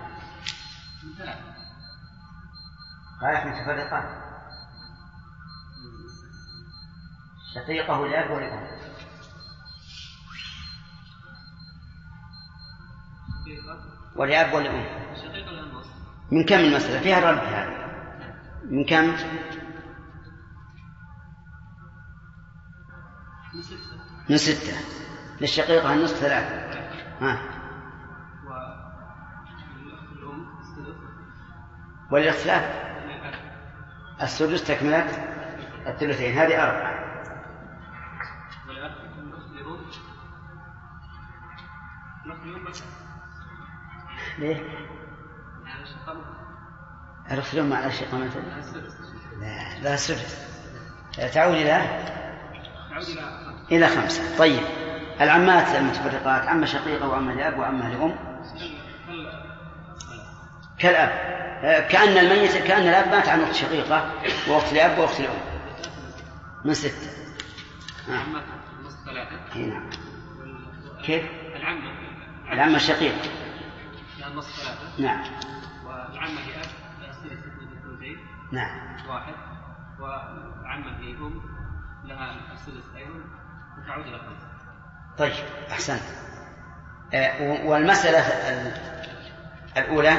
رايح متفرقات شقيقه والاب والام. والاب والام من كم المسألة فيها الرد هذا؟ من كم؟ من ستة. للشقيقة النصف ثلاثة. ها. والاختلاف السدس تكملة الثلثين، هذه أربعة. ليه؟ الأخذون مع الشقة مثلا؟ لا لا سدس، تعود إلى إلى خمسة. طيب العمات المتفرقات، عمة شقيقة وعمة لأب وعمة لأم كالأب، كأن الميت كأن الأب مات عن أخت شقيقة وأخت لأب وأخت لأم من ستة. عمة نص ثلاثة. نعم. كيف؟ العمة العمة الشقيقة يعني نص ثلاثة. نعم. والعمة لأب يصير ثلثين. نعم. واحد. والعمة لأم لها السدس أيضا وتعود إلى خمسة. طيب أحسنت. آه والمسألة الأولى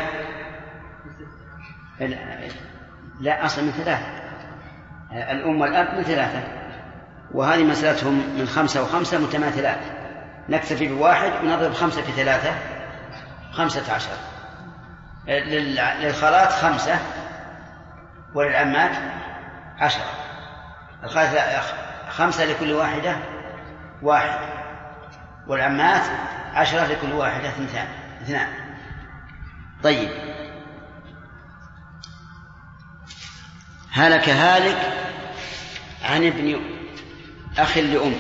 لا أصل من ثلاثة، آه الأم والأب من ثلاثة، وهذه مسألتهم من خمسة وخمسة متماثلات، نكتفي بواحد ونضرب خمسة في ثلاثة خمسة عشر. آه للخالات خمسة وللعمات عشرة. الخالات خمسة لكل واحدة واحد، والعمات عشرة لكل واحدة اثنتان اثنان. طيب هلك هالك عن ابن أخ لأم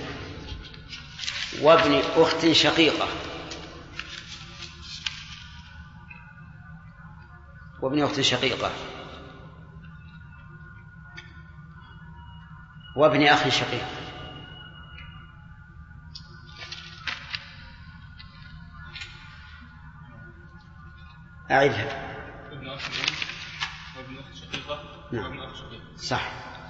وابن أخت شقيقة وابن أخت شقيقة وابن أخ شقيق. أعيدها. ابن أخ وابن أخت شقيقة وابن أخ شقيق. صح.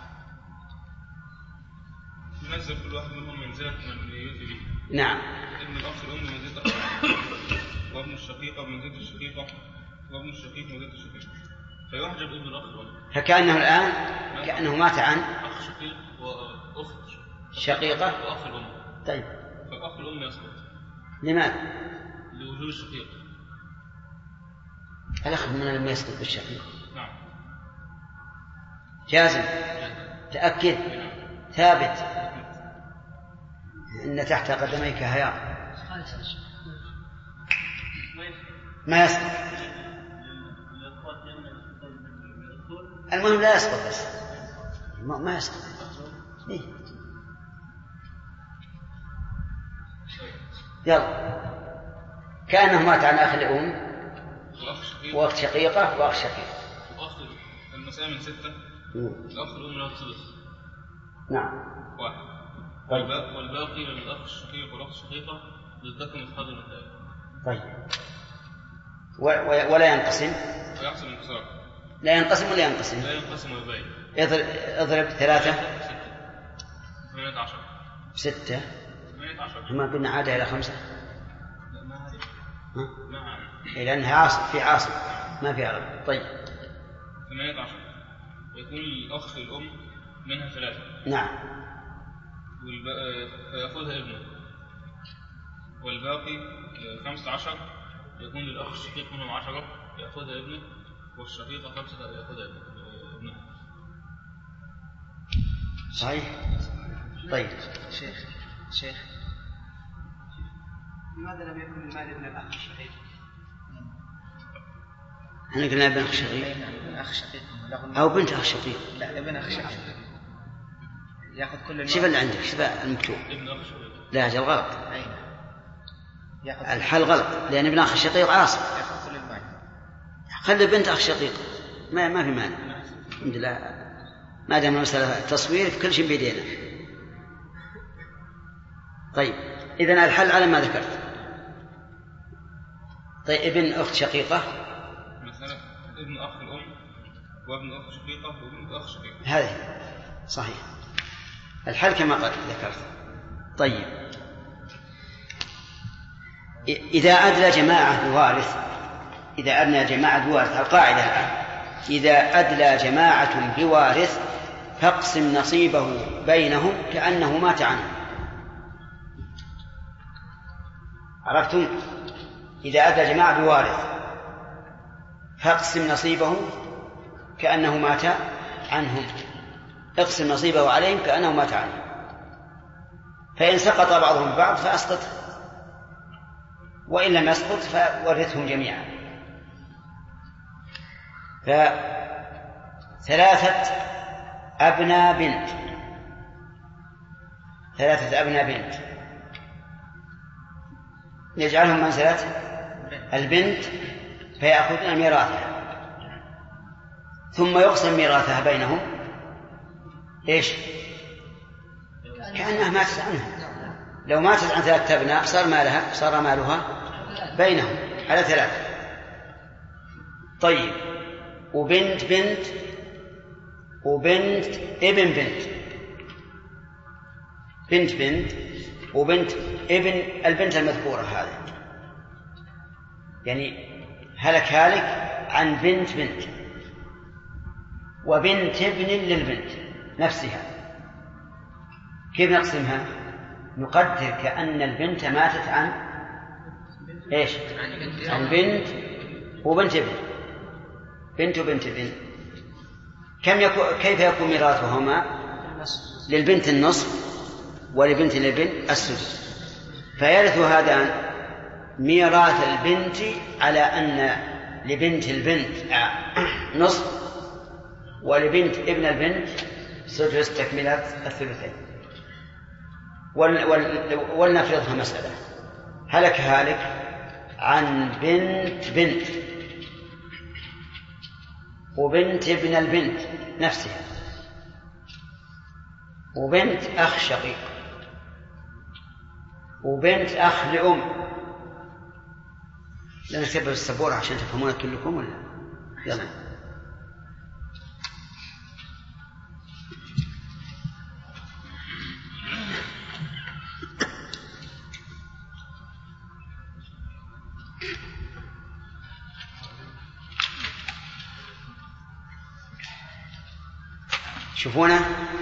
ينزل كل واحد منهم منزلة من يؤتي به. نعم. ابن الأخ الأم منزلة أخ وابن الشقيقة منزلة الشقيقة وابن الشقيق منزلة الشقيقة، فيحجب ابن الأخ الأم. فكأنه الآن كأنه مات عن أخ شقيق وأخت شقيقة وأخ الأم. طيب فالأخ الأم يسقط. لماذا؟ لوجود الشقيق. الأخ من لم يسقط بالشقيق. نعم. جازم. تأكد. ثابت. إن تحت قدميك هياء. ما يسقط. المهم لا يسقط بس ما يسقط. إيه؟ يلا كأنه مات عن أخ الأم وأخت شقيقة وأخ شقيق. وأخ المسألة من ستة. الأخ الأم له ثلث. نعم. واحد. طيب. والباقي للأخ الشقيق والأخت الشقيقة للذكر مثل هذا المثال. طيب. ولا ينقسم. ويحصل انقسام. لا ينقسم ولا ينقسم. لا ينقسم ويبين. اضرب اضرب ثلاثة. ثمانية عشر. ستة. ثمانية عشر. ما قلنا عادة إلى خمسة. لا ما هذه. نعم. لأنها عاصم في عاصم ما في عرب. طيب. ثمانية عشر. ويكون الأخ الأم منها ثلاثة. نعم. فيأخذها ابنه. والباقي خمسة عشر يكون للأخ الشقيق منهم عشرة يأخذها ابنه، والشقيقة خمسة يأخذها ابنه. صحيح. طيب. شيخ شيخ لماذا لم يكن المال ابن الأخ الشقيق؟ احنا قلنا ابن أخ شقيق. ابن أخ شقيق أو بنت أخ شقيق. لا ابن أخ شقيق يأخذ كل المال. شوف اللي عندك شوف المكتوب. ابن أخ شقيق. لا أجل غلط. أين؟ الحل غلط لأن ابن أخ الشقيق عاصم. يأخذ كل المال. خلي بنت أخ شقيق ما ما في مانع. الحمد لله ما دام المسألة تصوير في كل شيء بيدينا. طيب إذن الحل على ما ذكرت. طيب ابن أخت شقيقة مثلا ابن أخ الأم وابن أخت شقيقة وابن أخ شقيقة، هذه صحيح الحال كما قد ذكرت. طيب إذا أدلى جماعة بوارث إذا أدلى جماعة بوارث القاعدة الآن إذا أدلى جماعة بوارث فاقسم نصيبه بينهم كأنه مات عنه. عرفتم؟ إذا أدلى جماعة بوارث فاقسم نصيبه كأنه مات عنهم، اقسم نصيبه عليهم كأنه مات عنهم، فإن سقط بعضهم ببعض فأسقط، وإن لم يسقط فورثهم جميعا. فثلاثة أبناء بنت ثلاثة أبناء بنت يجعلهم منزلة البنت فيأخذون ميراثها، ثم يقسم ميراثها بينهم إيش؟ كأنها ماتت عنها. لو ماتت عن ثلاثة أبناء صار مالها صار مالها بينهم على ثلاثة. طيب وبنت بنت وبنت ابن بنت بنت بنت وبنت ابن البنت المذكورة هذه، يعني هلك هالك عن بنت بنت وبنت ابن للبنت نفسها. كيف نقسمها؟ نقدر كأن البنت ماتت عن إيش؟ عن بنت وبنت ابن، بنت وبنت ابن. كم يكون كيف يكون ميراثهما؟ للبنت النصف ولبنت الابن السدس، فيرث هذان ميراث البنت على أن لبنت البنت نصف ولبنت ابن البنت سدس تكملة الثلثين. ولنفرضها مسألة هلك هالك عن بنت بنت وبنت ابن البنت نفسها وبنت أخ شقيق وبنت أخ لأم. لا نكتبها بالسبورة عشان تفهمونها كلكم ولا يلا. شوفونا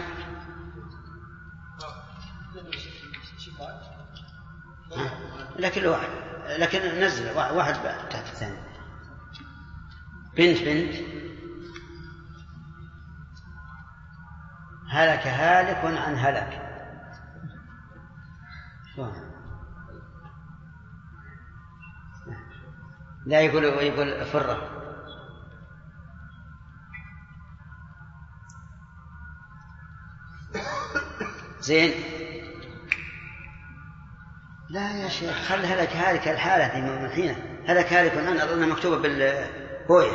لكن واحد لكن نزل واحد تحت الثاني. بنت بنت هلك هالك عن هلك. لا يقول يقول فرة. زين لا يا شيخ خل هلك هالك الحالة دي من حين هلك هالك عن أظن مكتوبة بالبوية.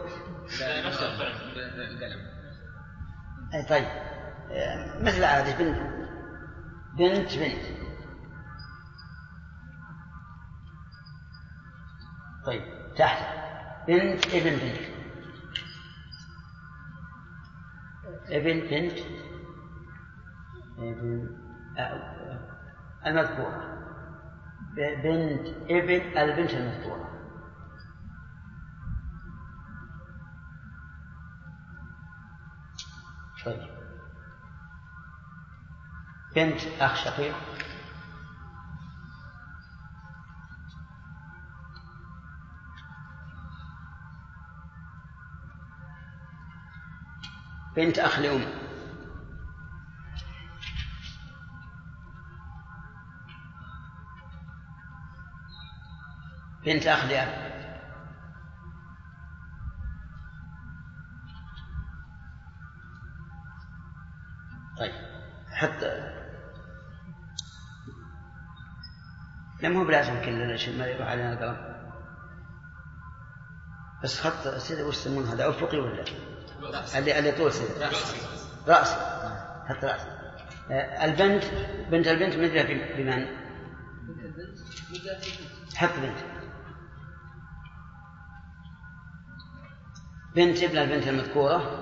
أي طيب مثل هذه بنت بنت بنت. طيب تحت بنت ابن بنت ابن بنت ابن المذكورة بنت ابن البنت المذكورة. طيب بنت أخ شقيق بنت أخ لأم بنت أخ لأب طيب حتى لم هو بلازم كل شيء ما يروح علينا القلم بس خط سيدة وش يسمون هذا أفقي ولا اللي اللي طول سيدة رأس حتى رأس. البنت بنت البنت مدرها بمن؟ حط بنت بنت ابن البنت المذكورة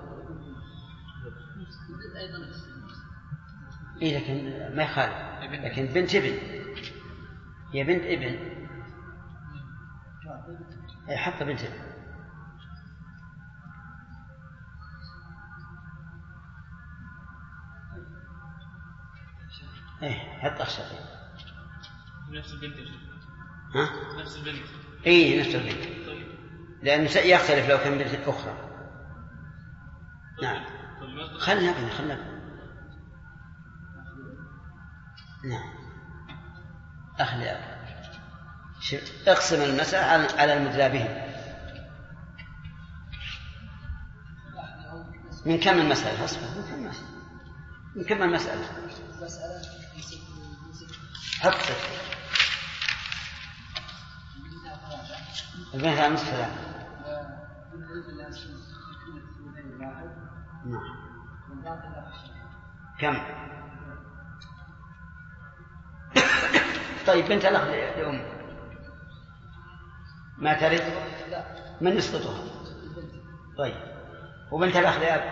إيه لكن ما يخالف، لكن بنت ابن هي بنت ابن أي حتى بنت ابن. إيه حتى الشقيق نفس البنت. ها؟ نفس البنت. إيه نفس البنت. طيب. لأنه يختلف لو كان بنت أخرى. طيب. نعم. طيب. خلنا بني خلنا بني. نعم. أخلي أب. اقسم المسألة على المدلى بهم. من كم المسألة؟ أصبر. من كم مسألة؟ من كم المسألة؟ حط ست. البنت على نصف ثلاثة. نعم. كم؟ طيب بنت الأخ لأم ما ترد؟ من يسقطها؟ طيب وبنت الأخ لأب؟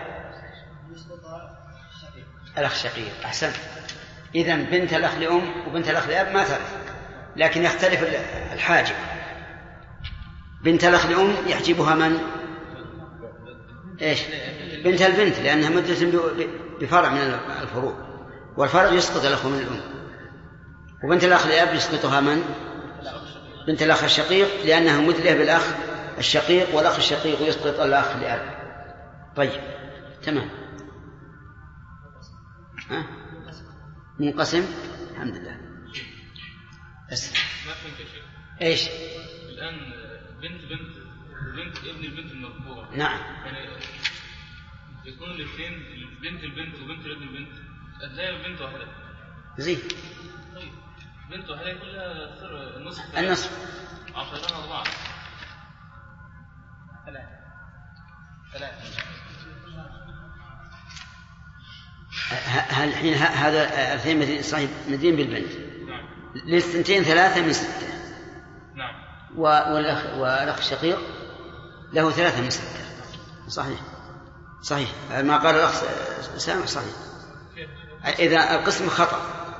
الأخ شقيق. أحسنت. إذن بنت الأخ لأم وبنت الأخ لأب ما ترد، لكن يختلف الحاجب. بنت الأخ لأم يحجبها من؟ إيش؟ بنت البنت، لأنها مدة بفرع من الفروع، والفرع يسقط الأخ من الأم. وبنت الأخ لأب يسقطها من؟ بنت الأخ الشقيق، لأنها مدلة بالأخ الشقيق، والأخ الشقيق يسقط الأخ لأب. طيب تمام. ها؟ منقسم. الحمد لله. بس ما فهمت يا شيخ. إيش؟ الآن بنت بنت بنت ابن البنت المذكورة. نعم. يعني يكون الاثنين بنت البنت وبنت ابن البنت هتلاقي بنت واحدة. زين. طيب بنت واحدة يكون لها ثلث النصف. النصف. عشرة أربعة. ثلاثة. ثلاثة. هل الحين هذا الاثنين صحيح مدين بالبنت؟ نعم. للثنتين ثلاثة من ستة. نعم. والأخ والأخ الشقيق له ثلاثة من ستة. صحيح. صحيح. ما قال الأخ سامع صحيح. إذا القسم خطأ.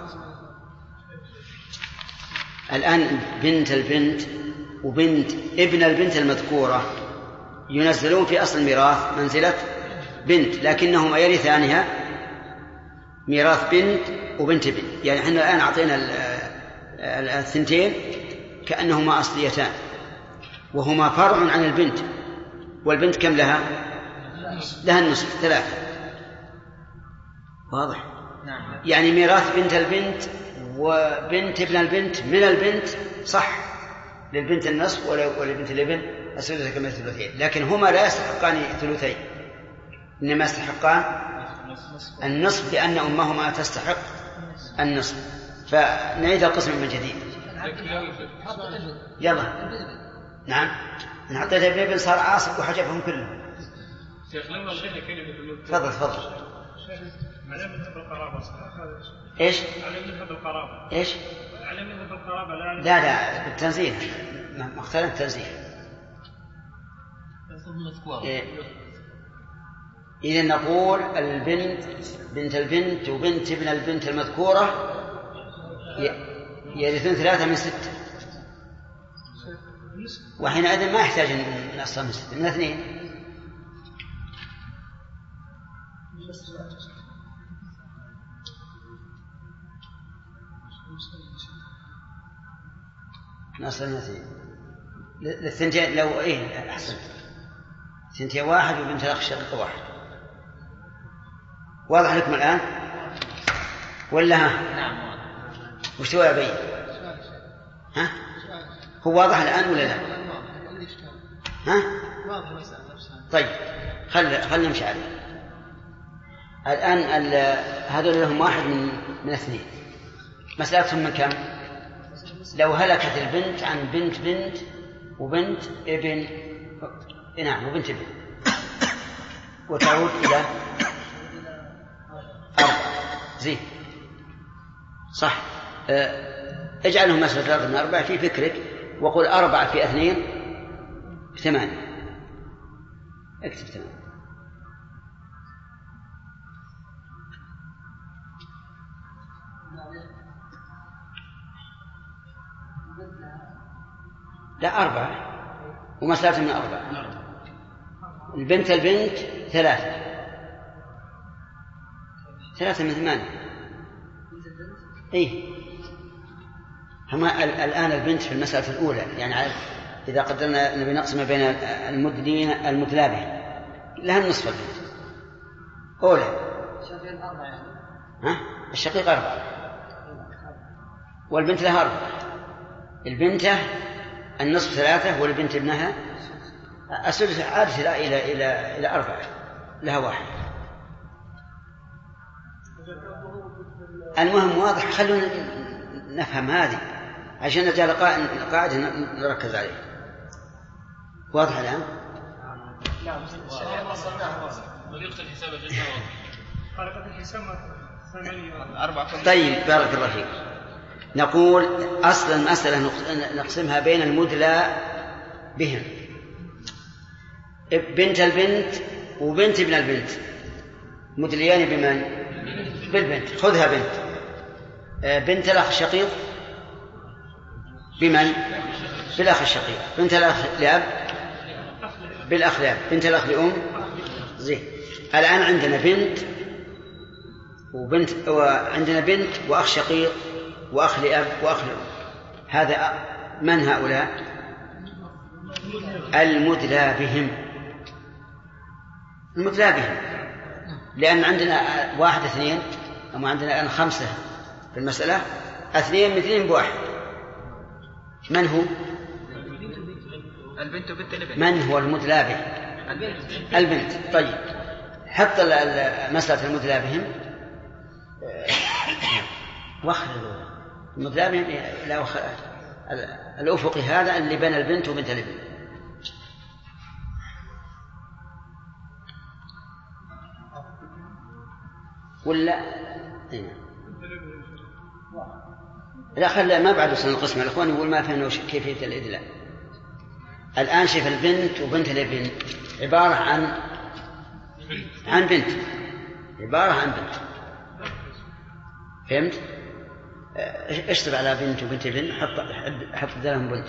الآن بنت البنت وبنت ابن البنت المذكورة ينزلون في أصل الميراث منزلة بنت، لكنهما يرثانها ميراث بنت وبنت ابن. يعني احنا الآن أعطينا الثنتين كأنهما أصليتان، وهما فرع عن البنت، والبنت كم لها؟ لها النصف ثلاثة. واضح؟ يعني ميراث بنت البنت وبنت ابن البنت من البنت صح للبنت النصف ولبنت الابن الثلث كما الثلثين، لكن هما لا يستحقان ثلثين، إنما يستحقان النصف لأن أمهما تستحق النصف. فنعيد القسم من جديد. يلا. نعم. إن حطيت ابن ابن صار عاصب وحجبهم كلهم. تفضل تفضل. على مذهب القرابة إيش؟ على مذهب القرابة. إيش؟ على مذهب القرابة لا لا لا بالتنزيل مختلف التنزيل. إيه؟ إذا نقول البنت بنت البنت وبنت ابن البنت المذكورة يرثون ثلاثة من ستة، وحينئذ ما يحتاج من أصلا من ستة، من اثنين. نصل اثنين للثنتين لو إيه أحسنت ثنتين واحد وبنت الأخ الشقيق واحد. واضح لكم الآن ولا ها؟ نعم. وش تسوي يا بي؟ ها؟ هو واضح الآن ولا لا؟ ها؟ طيب خل خلنا نمشي عليه. الآن هذول لهم واحد من من اثنين. مسألتهم من كم؟ لو هلكت البنت عن بنت بنت وبنت ابن نعم وبنت ابن وتعود إلى أربعة. زين صح. أه اجعلهم مسألة ثلاثة من أربعة في فكرك، وقل أربعة في اثنين ثمانية. اكتب تمام. لا أربعة ومسألة من أربعة. البنت البنت ثلاثة ثلاثة من ثمانية. إيه هم الآن البنت في المسألة الأولى يعني إذا قدرنا نبي نقسم بين المدلين المدلابة لها النصف البنت أولى. ها الشقيق أربعة والبنت لها أربعة. البنت النصف ثلاثة والبنت ابنها السدس عادة إلى إلى إلى إلى أربعة لها واحد. المهم واضح. خلونا نفهم هذه عشان نجعل قاعدة نركز عليه. واضح الآن؟ طريقة الحساب يا جماعة طريقة الحساب أربعة. طيب بارك الله فيك. نقول أصل المسألة نقسمها بين المدلى بهم. بنت البنت وبنت ابن البنت مدليان بمن؟ بالبنت. خذها بنت. بنت الأخ الشقيق بمن؟ بالأخ الشقيق. بنت الأخ لأب بالأخ لأب. بنت الأخ لأم زين. الآن عندنا بنت وبنت وعندنا بنت وأخ شقيق وأخ لأب وأخ لأم. هذا من هؤلاء؟ المدلى بهم. المدلى بهم لأن عندنا واحد اثنين أما عندنا الآن خمسة في المسألة. اثنين مثلين بواحد. من هو؟ البنت وبنت الابن. من هو المدلى به؟ البنت. طيب حط مسألة المدلى بهم واخر المدلى بهم لا وخ... الأفقي هذا اللي بين البنت وبنت الابن. ولا لا خلى ما بعد وصلنا القسمة. الأخوان يقول ما فهمنا كيفية الإدلاء. الآن شوف البنت وبنت الابن عبارة عن عن بنت عبارة عن بنت. فهمت؟ اشتغل على بنت وبنت ابن حط حط لهم بنت.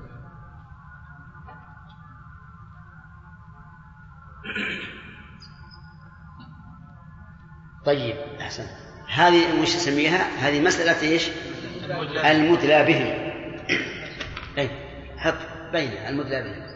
طيب أحسن. هذه وش نسميها؟ هذه مسألة إيش؟ المدلى بهم. أي حط بين المدلى بهم.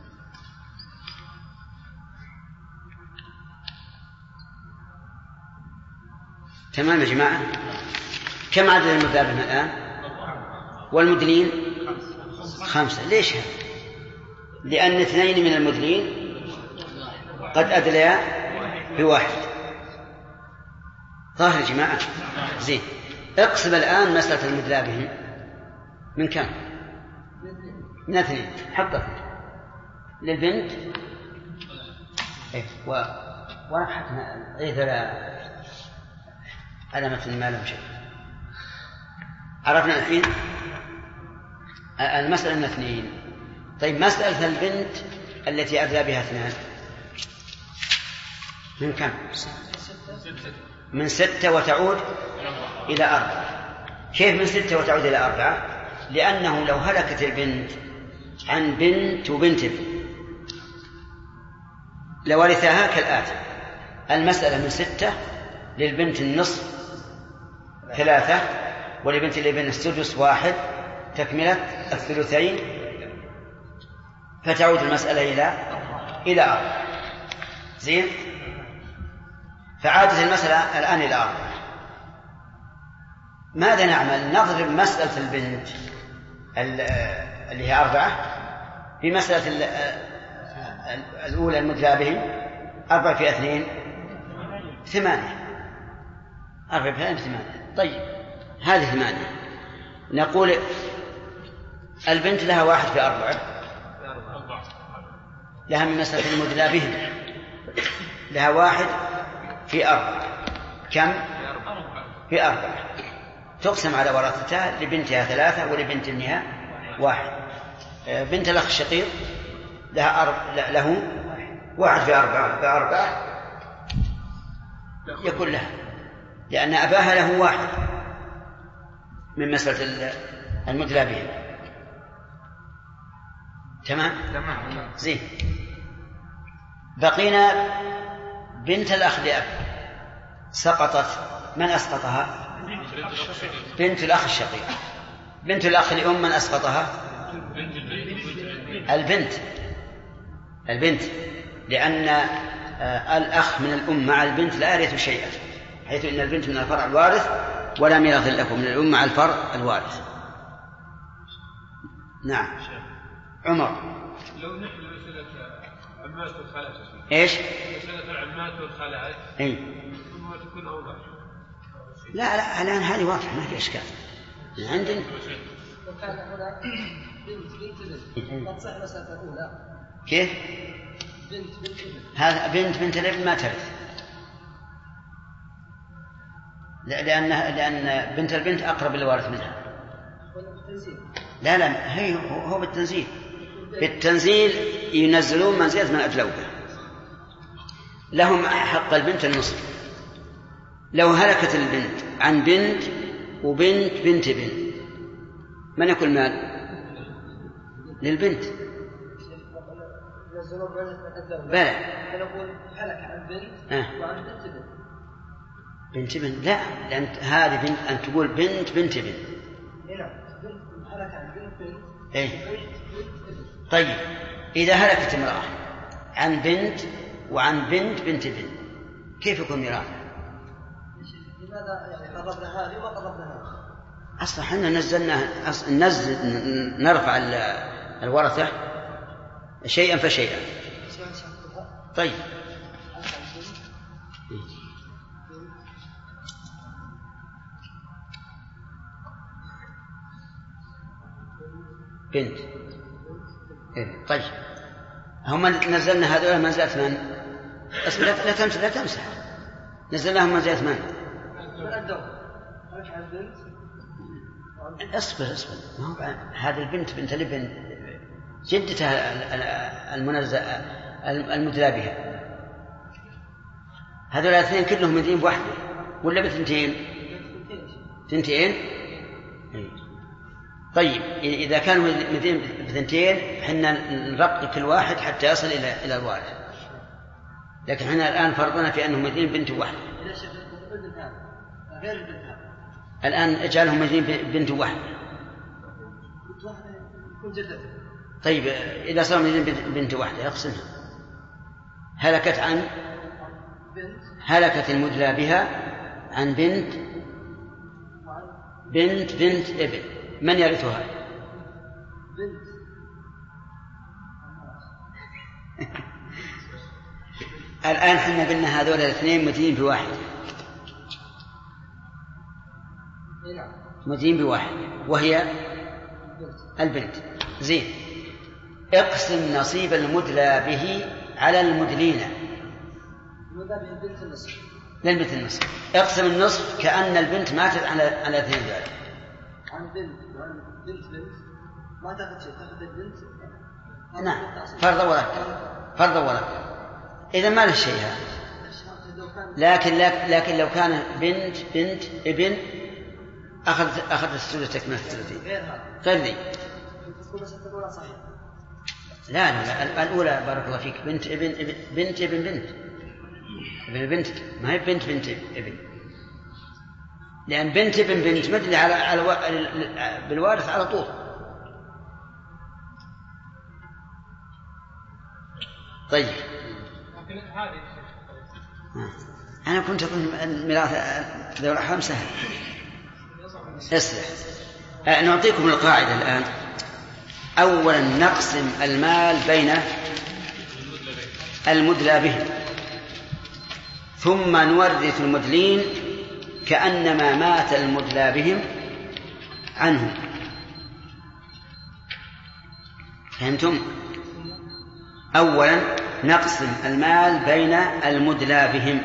تمام يا جماعة. كم عدد المدلى بهم الآن؟ والمدلين خمسة. ليش هذا؟ لأن اثنين من المدلين قد أدليا بواحد. ظاهر يا جماعة. زين. اقسم الآن مسألة المدلى بهم من كم؟ من اثنين. حط للبنت إيه و ورحتنا إذا لا علامة ما لم شيء. عرفنا الحين المسألة من اثنين. طيب مسألة البنت التي أدلى بها اثنان من كم؟ من ستة وتعود إلى أربعة. كيف من ستة وتعود إلى أربعة؟ لأنه لو هلكت البنت عن بنت وبنت لورثها كالآتي. المسألة من ستة للبنت النصف ثلاثة ولبنت الابن السدس واحد تكملة الثلثين فتعود المسألة إلى إلى أربعة. زين. فعادت المسألة الآن إلى أربعة. ماذا نعمل؟ نضرب مسألة البنت اللي هي أربعة بمسألة الأولى المدلى بهم. أربعة في اثنين ثمانية. أربعة في اثنين ثمانية. طيب هذه ثمانية. نقول البنت لها واحد في أربعة. لها من مسألة المدلى بهم لها واحد في أربعة. كم؟ في أربعة. تقسم على ورثتها. لبنتها ثلاثة ولبنت ابنها واحد. بنت الأخ الشقيق لها أرب... له واحد في أربعة في أربعة يكون لها، لأن أباها له واحد من مسألة المدلى به. تمام؟ تمام. زين. بقينا بنت الأخ لأب سقطت، من أسقطها؟ بنت الأخ الشقيق. بنت الأخ لأم من أسقطها؟ البنت البنت لأن الأخ من الأم مع البنت لا يرث شيئا، حيث إن البنت من الفرع الوارث ولا ميراث له من الأم مع الفرع الوارث. نعم. عمر. لو نحن مسألة عمات والخالات إيش؟ مسألة العمات والخالات إيه؟ ثم تكون أوضح. لا لا الآن هذه واضحة ما في إشكال. عندنا وكان هنا بنت بنت ابن قد صح مسألة الأولى. كيف؟ بنت بنت ابن. هذا بنت بنت الابن ما ترث، لأن لأن بنت البنت أقرب للوارث منها. لا لا هي هو بالتنزيل، بالتنزيل ينزلون منزلة من أجلوبه، لهم حق البنت النصف. لو هلكت البنت عن بنت وبنت بنت بنت من يكون مال؟ للبنت. بلى هلك عن بنت آه. وعن بنت بنت. بنت بنت لا، لأن هذه بنت أن تقول بنت بنت بنت. هلك عن بنت بنت. إيه؟ طيب إذا هلكت امرأة عن بنت وعن بنت بنت بنت كيف يكون ميراثها؟ لماذا يعني قربنا هذه وما قربنا هذه؟ أصلا حنا نزلنا نزل نرفع الورثة شيئا فشيئا. طيب بنت إيه؟ طيب هم نزلنا هذول منزلة من؟ أصبر لا تمسح لا تمسح نزلناهم منزلة من؟ اصبر اصبر ما هو هذه البنت بنت الابن جدتها المنزل المدلى بها. هذول الاثنين كلهم مدين بواحدة ولا بثنتين؟ ثنتين. طيب إذا كانوا مدين بثنتين حنا نرقي كل واحد حتى يصل إلى إلى الوارث، لكن حنا الآن فرضنا في أنهم مدين بنت واحدة. الآن اجعلهم مدين بنت واحدة. طيب إذا صار مدين بنت واحدة يقسمها. هلكت عن هلكت المدلى بها عن بنت بنت بنت ابن، من يرثها؟ بنت. الآن حنا قلنا هذول الاثنين مدين بواحد، مدين بواحد وهي البنت. زين. اقسم نصيب المدلى به على المدلين. للبنت النصف. اقسم النصف كأن البنت ماتت على على اثنين ذلك. عن بنت وعن بنت بنت ما تاخذ شيء، تاخذ البنت. نعم فرض ورث فرض ورث إذا ما له شيء هذا. لكن لكن لو كان بنت بنت ابن أخذ أخذ السدس تكملة الثلثين غير ذي. لا لا الأولى بارك الله فيك بنت ابن, ابن بنت ابن بنت ابن بنت ما هي بنت بنت ابن، لأن بنت ابن بنت مدلي على على بالوارث على طول. طيب أنا كنت أقول الميراث ذوي الأرحام سهل. اصلح. نعطيكم القاعدة الآن. أولا نقسم المال بين المدلى به، ثم نورث المدلين كأنما مات المدلى بهم عنه. فهمتم؟ أولا نقسم المال بين المدلى بهم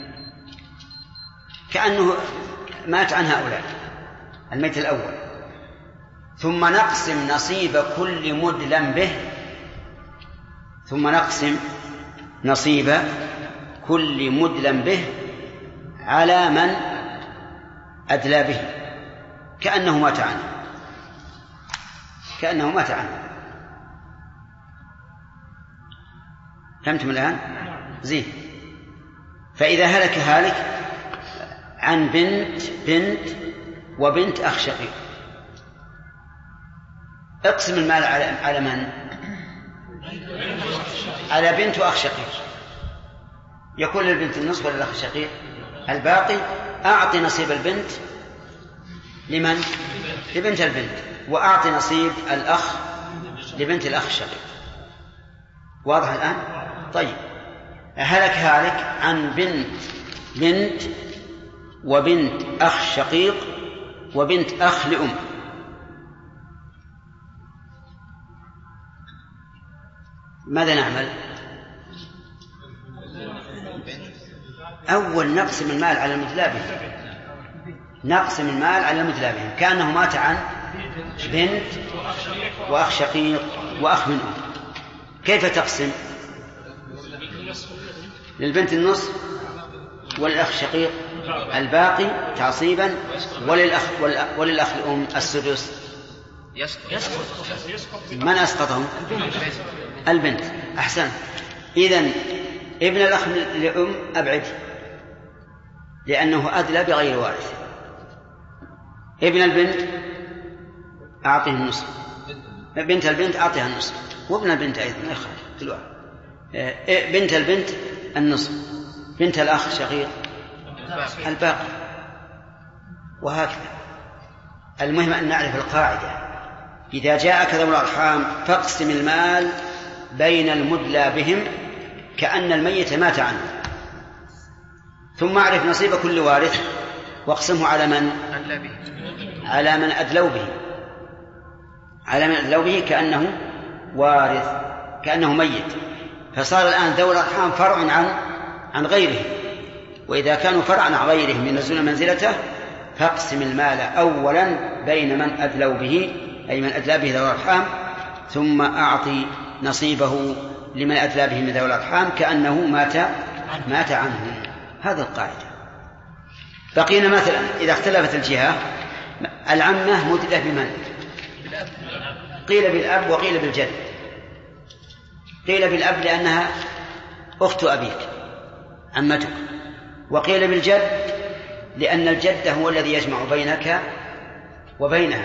كأنه مات عن هؤلاء الميت الأول، ثم نقسم نصيب كل مدلى به ثم نقسم نصيب كل مدلى به على من أدلى به كأنه مات عنه كأنه مات عنه. فهمتم الآن؟ زين. فإذا هلك هالك عن بنت بنت وبنت أخ شقيق، اقسم المال على من؟ على بنت وأخ شقيق. يكون للبنت النصف ولا الأخ الشقيق الباقي. أعطي نصيب البنت لمن؟ لبنت البنت، وأعطي نصيب الأخ لبنت الأخ الشقيق. واضح الآن؟ طيب، هلك هالك عن بنت بنت وبنت أخ شقيق وبنت أخ لأم. ماذا نعمل؟ أول نقسم المال على المتلابه، نقسم المال على المتلابه كأنه مات عن بنت وأخ شقيق وأخ من أم. كيف تقسم؟ للبنت النصف والأخ شقيق الباقي تعصيبا، وللأخ, وللأخ الأم السدس. من أسقطهم؟ البنت. أحسن. إذن ابن الأخ لأم أبعد لأنه أدلى بغير وارث. ابن البنت أعطيه النصف، بنت البنت أعطيها النصف، وابن البنت أيضا يخرج. بنت البنت النصف، بنت الأخ شقيق الباقي، وهكذا. المهم أن نعرف القاعدة: إذا جاءك ذوي الأرحام فاقسم المال بين المدلى بهم كأن الميت مات عنه، ثم اعرف نصيب كل وارث واقسمه على من؟ على من أدلوا به، على من أدلوا به كأنه وارث، كأنه ميت. فصار الآن ذوي الأرحام فرع عن عن غيره، وإذا كانوا فرعا عن غيره من نزول منزلته فاقسم المال أولا بين من أدلوا به، أي من أدلى به ذوي الأرحام، ثم أعطي نصيبه لمن أدلى به من ذوي الأرحام كأنه مات مات عنه. هذا القاعدة. بقينا مثلا إذا اختلفت الجهة، العمة مدلة بمن؟ قيل بالأب وقيل بالجد. قيل بالأب لأنها أخت أبيك عمتك، وقيل بالجد لأن الجد هو الذي يجمع بينك وبينها.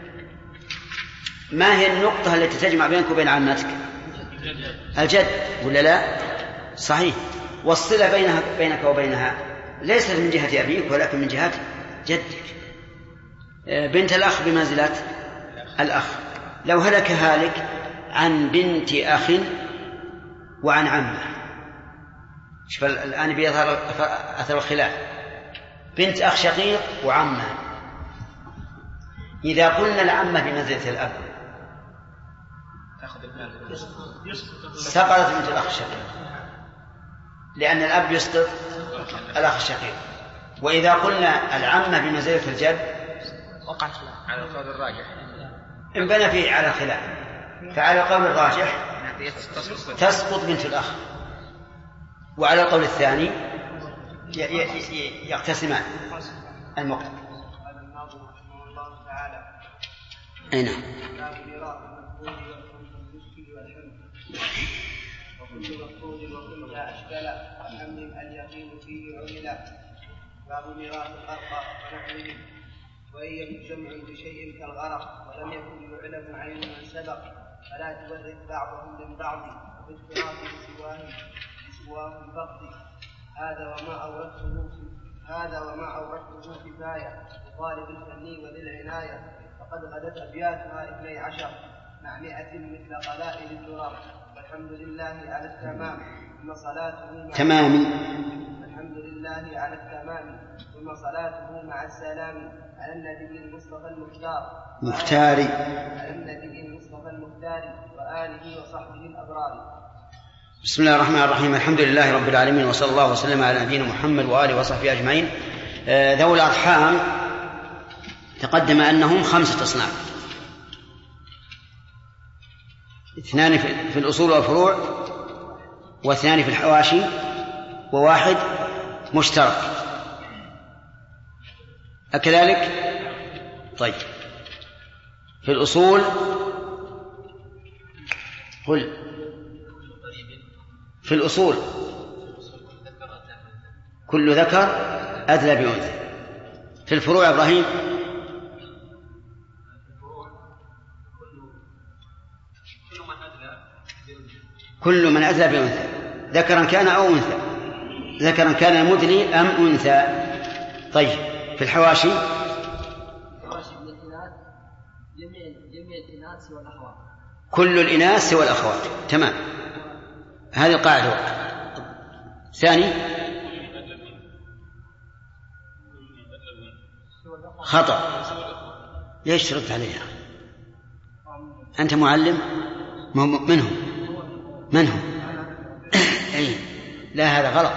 ما هي النقطة التي تجمع بينك وبين عمتك؟ الجد، ولا لا؟ صحيح. والصلة بينها بينك وبينها ليست من جهة أبيك ولكن من جهة جدك. بنت الأخ بمنزلة الأخ. لو هلك هالك عن بنت أخ وعن عمه، شوف الآن بيظهر أثر الخلاف. بنت أخ شقيق وعمه، إذا قلنا العمة بمنزلة الأب سقطت بنت الأخ الشقيق، لأن الأب يسقط الأخ الشقيق. وإذا قلنا العمة بمنزلة الجد وقع الخلاف على القول الراجح، انبنى فيه على خلاف. فعلى القول الراجح تسقط بنت الأخ، وعلى القول الثاني يقتسمان المقتل. أي نعم. وكل مفقود وكل لا أشكال وحمل اليقين فيه عملا. باب ميراث الأرقى ونحوه، وإن يكن جمع بشيء كالغرق ولم يكن يعلم عين من سبق فلا تورث بعضهم من بعض باختلاف بسواه بسواه الفقد. هذا وما أورثته هذا وما أورثته كفاية لطالب الفني وذي العناية، فقد غدت أبياتها اثني عشر مع مئة مثل قلائل الدرر. والحمد لله على التمام ثم صلاته تمام الحمد لله على التمام ثم صلاته مع السلام على النبي المصطفى المختار مختاري على النبي المصطفى المختار وآله وصحبه الأبرار. بسم الله الرحمن الرحيم. الحمد لله رب العالمين، وصلى الله وسلم على نبينا محمد وآله وصحبه أجمعين. ذوي الأرحام تقدم أنهم خمسة أصناف: اثنان في الأصول والفروع، واثنان في الحواشي وواحد مشترك، أكذلك؟ طيب في الأصول قل في الأصول كل ذكر أدلى بأنثى. في الفروع يا إبراهيم كل من أدلى بأنثى ذكرا كان أو أنثى، ذكرا كان المدلي أم أنثى. طيب في الحواشي كل الإناث سوى الأخوات. تمام، هذه القاعدة. ثاني خطأ. ليش ترد عليها؟ أنت معلم منهم منهم أي لا، هذا غلط.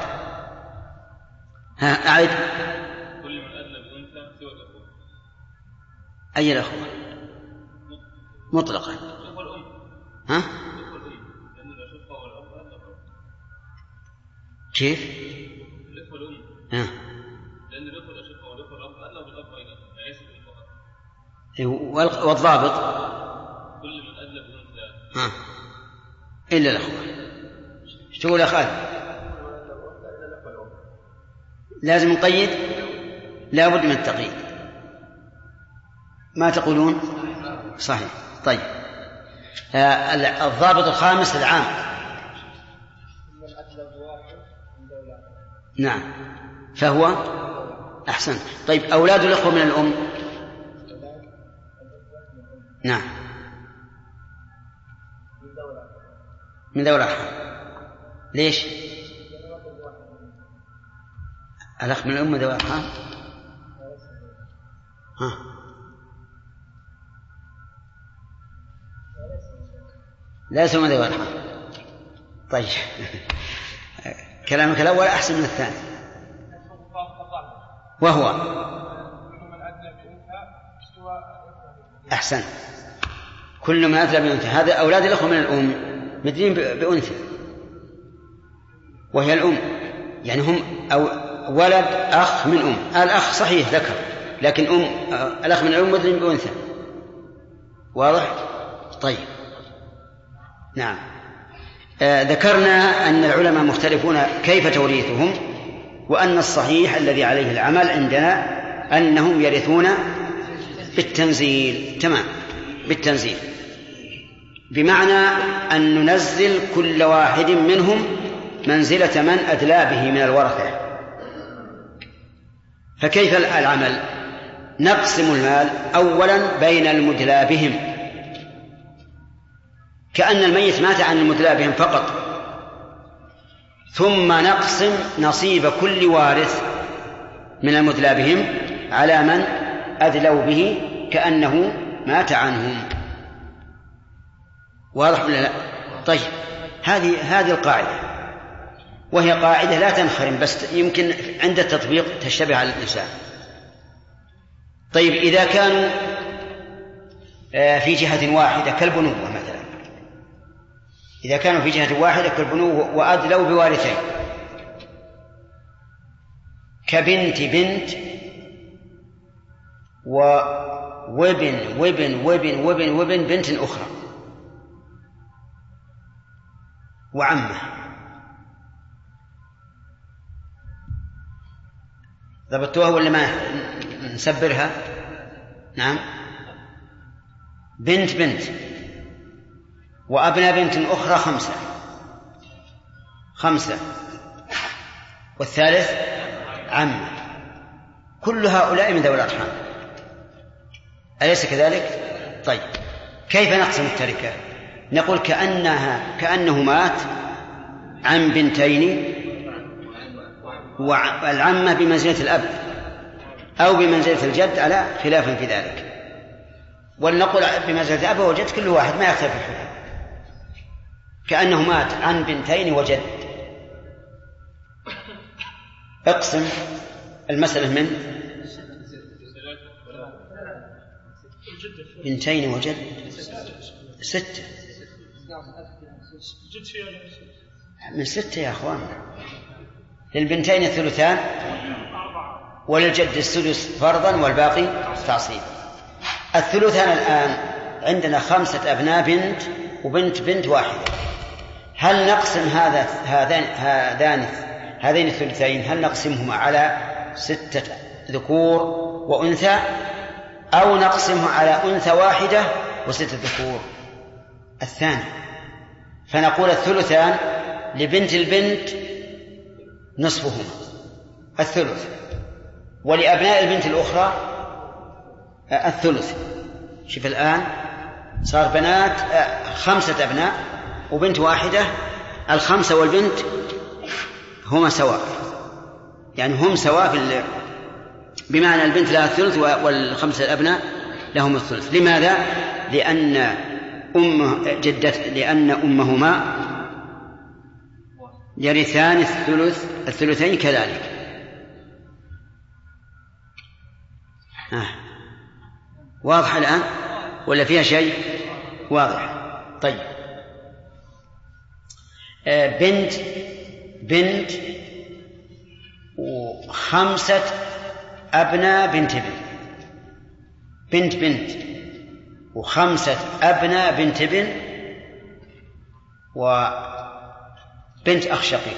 ها أعد. كل من أدلى بأنثى سوى الأخوة. أي الأخوة؟ مطلقا. ها؟ كيف؟ الأخوة الأم. ها. لأن الأخوة الأشقاء والأخوة الأب أدلى بالأب أيضا، ليس بالفقط. والضابط كل من أدلى بأنثى. ها. إلا الأخوة. ايش تقول يا خالد؟ لازم نقيد؟ لا بد من التقييد. ما تقولون؟ صحيح. طيب آه الضابط الخامس العام. نعم فهو أحسن. طيب أولاد الأخوة من الأم. نعم من ذوي الأرحام. ليش؟ الأخ من الأم ذوي الأرحام. ها لا يسمى ذوي الأرحام. طيب كلامك الأول أحسن من الثاني، وهو أحسن. كل ما أدلى بأنثى. هذا أولاد الأخوة من الأم مدلين بأنثى وهي الأم، يعني هم أو ولد أخ من أم. الأخ صحيح ذكر، لكن أم الأخ من الأم مدلين بأنثى. واضح؟ طيب نعم. آه ذكرنا أن العلماء مختلفون كيف توريثهم، وأن الصحيح الذي عليه العمل عندنا أنهم يرثون بالتنزيل. تمام، بالتنزيل، بمعنى أن ننزل كل واحد منهم منزلة من أدلى به من الورثة. فكيف العمل؟ نقسم المال أولا بين المدلى بهم، كأن الميت مات عن المدلى بهم فقط، ثم نقسم نصيب كل وارث من المدلى بهم على من أدلوا به كأنه مات عنهم. واضح ولا لا؟ طيب هذه هذه القاعدة، وهي قاعدة لا تنخرم، بس يمكن عند التطبيق تشتبه على الإنسان. طيب إذا كانوا في جهة واحدة كالبنوة مثلا، إذا كانوا في جهة واحدة كالبنوة وأدلوا بوارثين كبنت بنت وابن وابن وابن وابن وابن بنت أخرى وعمه، ضبطوها ولا ما نسبرها؟ نعم، بنت بنت وأبناء بنت أخرى خمسة خمسة والثالث عمه، كل هؤلاء من ذوي الأرحام، أليس كذلك؟ طيب كيف نقسم التركة؟ نقول كأنها كأنه مات عن بنتين والعمة بمنزلة الأب أو بمنزلة الجد على خلاف في ذلك، ولنقول بمنزلة الأب والجد كل واحد ما يختلف الحكم، كأنه مات عن بنتين وجد. اقسم المسألة من بنتين وجد ستة. من ستة يا أخوان. للبنتين الثلثان وللجد السدس فرضا والباقي تعصيب. الثلثان الآن عندنا خمسة أبناء بنت وبنت بنت واحدة. هل نقسم هذا هذان هذان هذين الثلثين هل نقسمهما على ستة ذكور وأنثى أو نقسمه على أنثى واحدة وستة ذكور؟ الثاني. فنقول الثلثان لبنت البنت نصفهما الثلث، ولأبناء البنت الأخرى الثلث. شوف الآن صار بنات خمسة أبناء وبنت واحدة، الخمسة والبنت هما سواء، يعني هم سواء في بمعنى البنت لها الثلث والخمسة الأبناء لهم الثلث. لماذا؟ لأن أم جدة لأن أمهما يرثان الثلث الثلثين كذلك. آه. واضح الآن ولا فيها شيء؟ واضح. طيب آه بنت بنت وخمسة أبناء بنت بنت بنت بنت وخمسة أبناء بنت بنت وبنت أخ شقيق.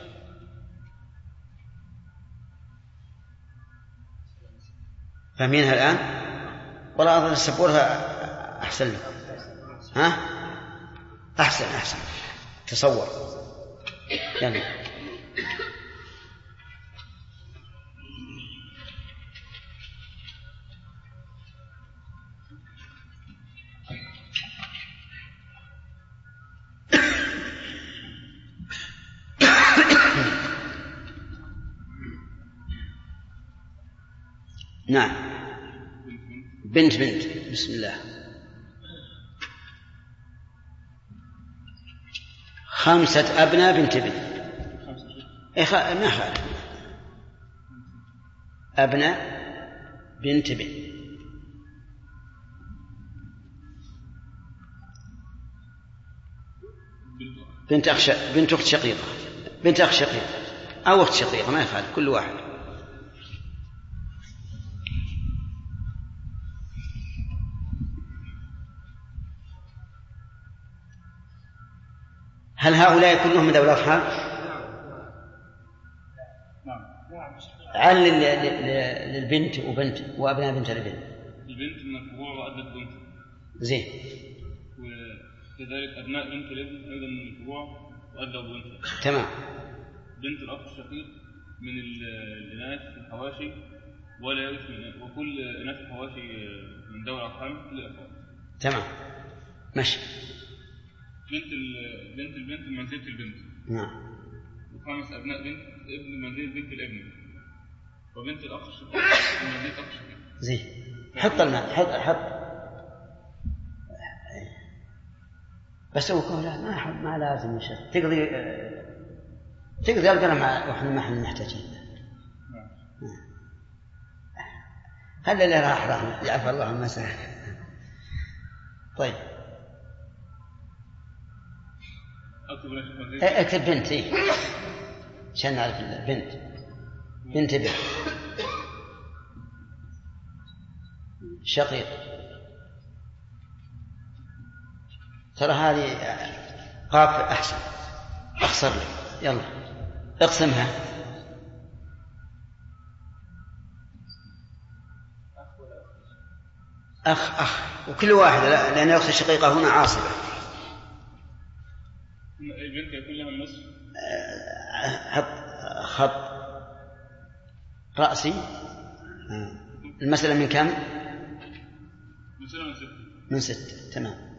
فاهمينها الآن؟ ولا أظن السبورة أحسن لكم. ها؟ أحسن أحسن تصور يعني. نعم بنت بنت بسم الله. خمسة أبناء بنت بنت إخ... ما خالف أبناء بنت بنت. بنت أخ ش... بنت أخت شقيقة بنت أخ شقيقة أو أخت شقيقة ما يخالف كل واحد. هل هؤلاء كلهم من ذوي الأرحام؟ عن للبنت وبنت وأبناء بنت البنت. البنت من الفروع وأدت بنت. زين. وكذلك أبناء بنت الابن أيضا من الفروع وأدوا بنت. تمام. بنت الأخ الشقيق من الإناث في الحواشي ولا يرث من وكل إناث الحواشي من ذوي الأرحام للأخوات. تمام. ماشي. بنت بنت البنت منزلة البنت. نعم. وخمس أبناء بنت ابن منزلة بنت الابن. وبنت الأخ الشقيق منزلة أخ الشقيق. زين. حط الماء حط حط. بس هو كون لا ما ما لازم يا شيخ تقضي تقضي القلم واحنا ما احنا محتاجين. نعم. هل اللي راح راح يعفى الله عما سهل. طيب. اكتب بنت ايه عشان نعرف البنت. بنت بنت شقيق. ترى هذه قاف احسن اخسر لك. يلا اقسمها. اخ اخ وكل واحد لا لان الاخت الشقيقه هنا عاصبه. البنت يكون لها النصف. حط خط رأسي. المسألة من كم؟ المسألة من ستة. من ستة تمام.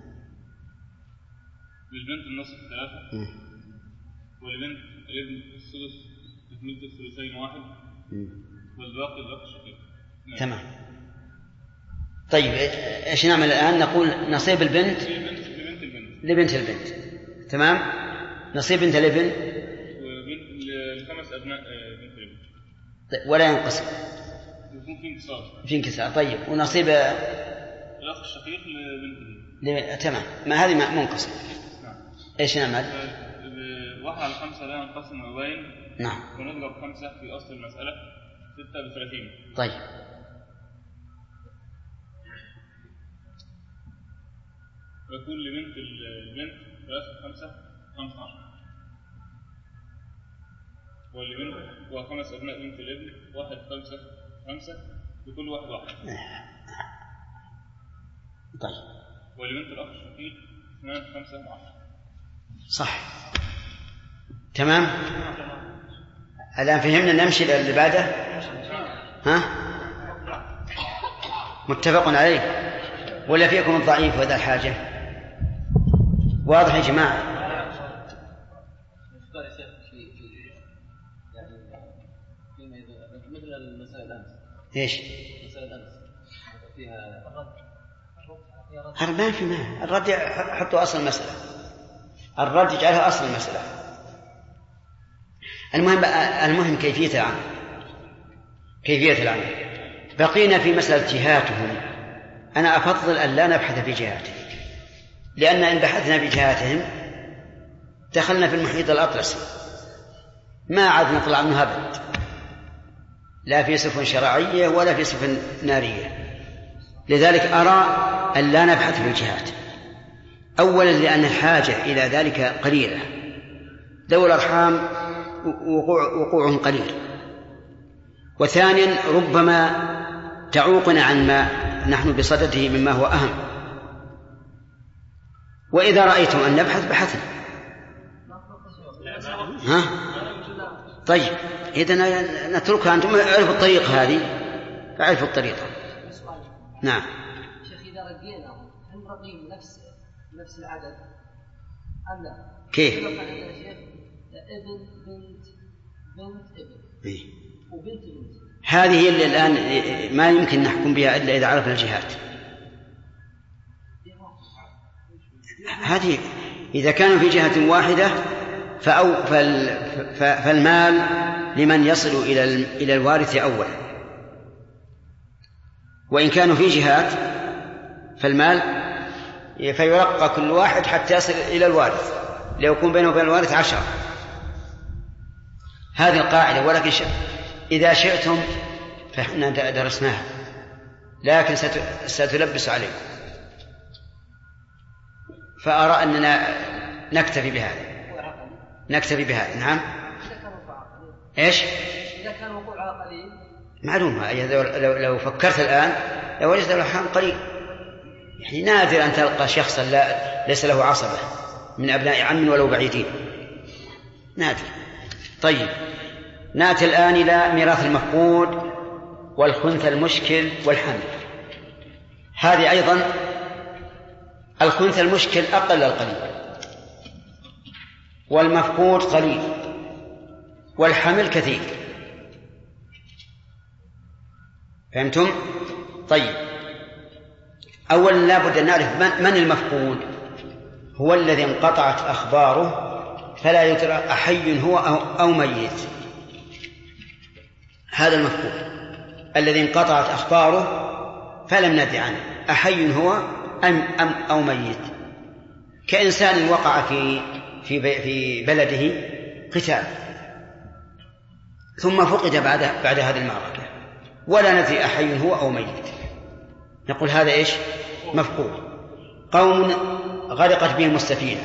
للبنت النصف ثلاثة. ولبنت الابن السدس بثلث الثلثين واحد. والباقي الأخ الشقيق. تمام. طيب ايش نعمل الآن؟ نقول نصيب البنت لبنت البنت. لبنت البنت. تمام. نصيب بنت الابن وبنت لخمس أبناء بنت الابن. ولا ينقسم. يكون في انكسار. في انكسار. طيب ونصيب الأخ الشقيق لبنت الابن. تمام. ما هذه منقسم. نعم. ايش نعمل؟ واحد واحد على خمسة لا ينقسم ويبين. نعم. ونضرب خمسة في أصل المسألة ستة بثلاثين. طيب. ويكون لبنت البنت ثلاثة خمسة خمسة عشر. والبنت وخمس أبناء بنت الابن واحد خمسة خمسة لكل واحد واحد. طيب. ولبنت الأخ الشقيق اثنان خمسة عشر. صح. تمام. الآن فهمنا، نمشي للي بعده. ها؟ متفق عليه ولا فيكم الضعيف وذا الحاجة؟ واضح يا جماعة؟ مثل المسائل الأمس. إيش؟ مسائل الأمس فيها الرد. ما في ما الرد حطوا أصل المسألة. الرد يجعلها أصل المسألة. المهم المهم كيفية العمل. كيفية العمل. بقينا في مسألة جهاتهم. أنا أفضل أن لا نبحث في جهاتهم، لأن إن بحثنا بجهاتهم دخلنا في المحيط الأطلسي ما عاد نطلع منه أبد، لا في سفن شرعية ولا في سفن نارية. لذلك أرى أن لا نبحث في الجهات. أولا لأن الحاجة إلى ذلك قليلة، ذوي الأرحام وقوع وقوعهم قليل. وثانيا ربما تعوقنا عن ما نحن بصدده مما هو أهم. وإذا رأيتم أن نبحث بحثنا. ها؟ طيب إذن نتركها. أنتم أعرفوا الطريقة هذه، أعرفوا الطريقة. نعم. شيخ إذا رقينا هل نرقيم نفس نفس العدد أم لا؟ كيف؟ ابن بنت بنت ابن إيه؟ وبنت بنت. هذه هي اللي الآن ما يمكن نحكم بها إلا إذا عرفنا الجهات. هذه إذا كانوا في جهة واحدة فأو فالمال لمن يصل إلى إلى الوارث أولا، وإن كانوا في جهات فالمال فيرقى كل واحد حتى يصل إلى الوارث، ليكون بينه وبين الوارث عشرة. هذه القاعدة. ولكن إذا شئتم فإحنا درسناها، لكن ستلبس عليكم، فأرى أننا نكتفي بهذا. نكتفي بهذا. نعم. إيش؟ إذا كان وقوعها قليل معلوم. لو, لو فكرت الآن لو وجدت الأرحام قليل، يعني نادر أن تلقى شخصا لا ليس له عصبة من أبناء عم ولو بعيدين، نادر. طيب نأتي الآن إلى ميراث المفقود والخنث المشكل والحمل. هذه أيضا الخنث المشكل أقل القليل، والمفقود قليل، والحمل كثير. فهمتم؟ طيب أولا لا بد أن نعرف من المفقود. هو الذي انقطعت أخباره فلا يدرى أحي هو أو ميت. هذا المفقود الذي انقطعت أخباره فلم ندري عنه أحي هو أم, أم أو ميت. كإنسان وقع في في في بلده قتال ثم فقد بعد بعد هذه المعركة ولا ندري أحي هو أو ميت، نقول هذا إيش؟ مفقود. قوم غرقت بهم السفينة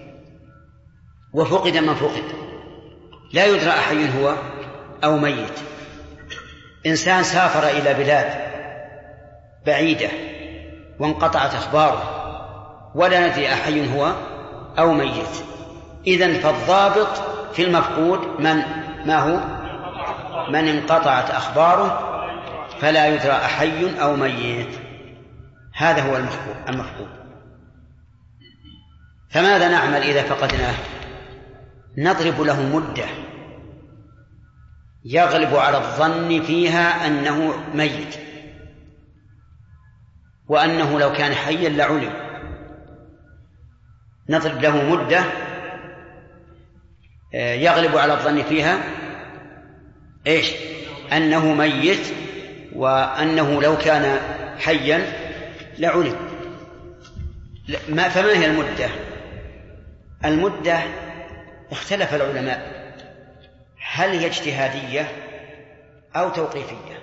وفقد من فقد، لا يدرى أحي هو أو ميت. إنسان سافر إلى بلاد بعيدة وانقطعت أخباره ولا ندري أحي هو أو ميت. إذن فالضابط في المفقود من ما هو؟ من انقطعت أخباره فلا يدرى أحي أو ميت. هذا هو المفقود. فماذا نعمل إذا فقدناه؟ نضرب له مدة يغلب على الظن فيها أنه ميت، وأنه لو كان حيا لعلم. نضرب له مدة يغلب على الظن فيها إيش؟ أنه ميت، وأنه لو كان حيا لعلم. فما هي المدة؟ المدة اختلف العلماء هل هي اجتهادية أو توقيفية.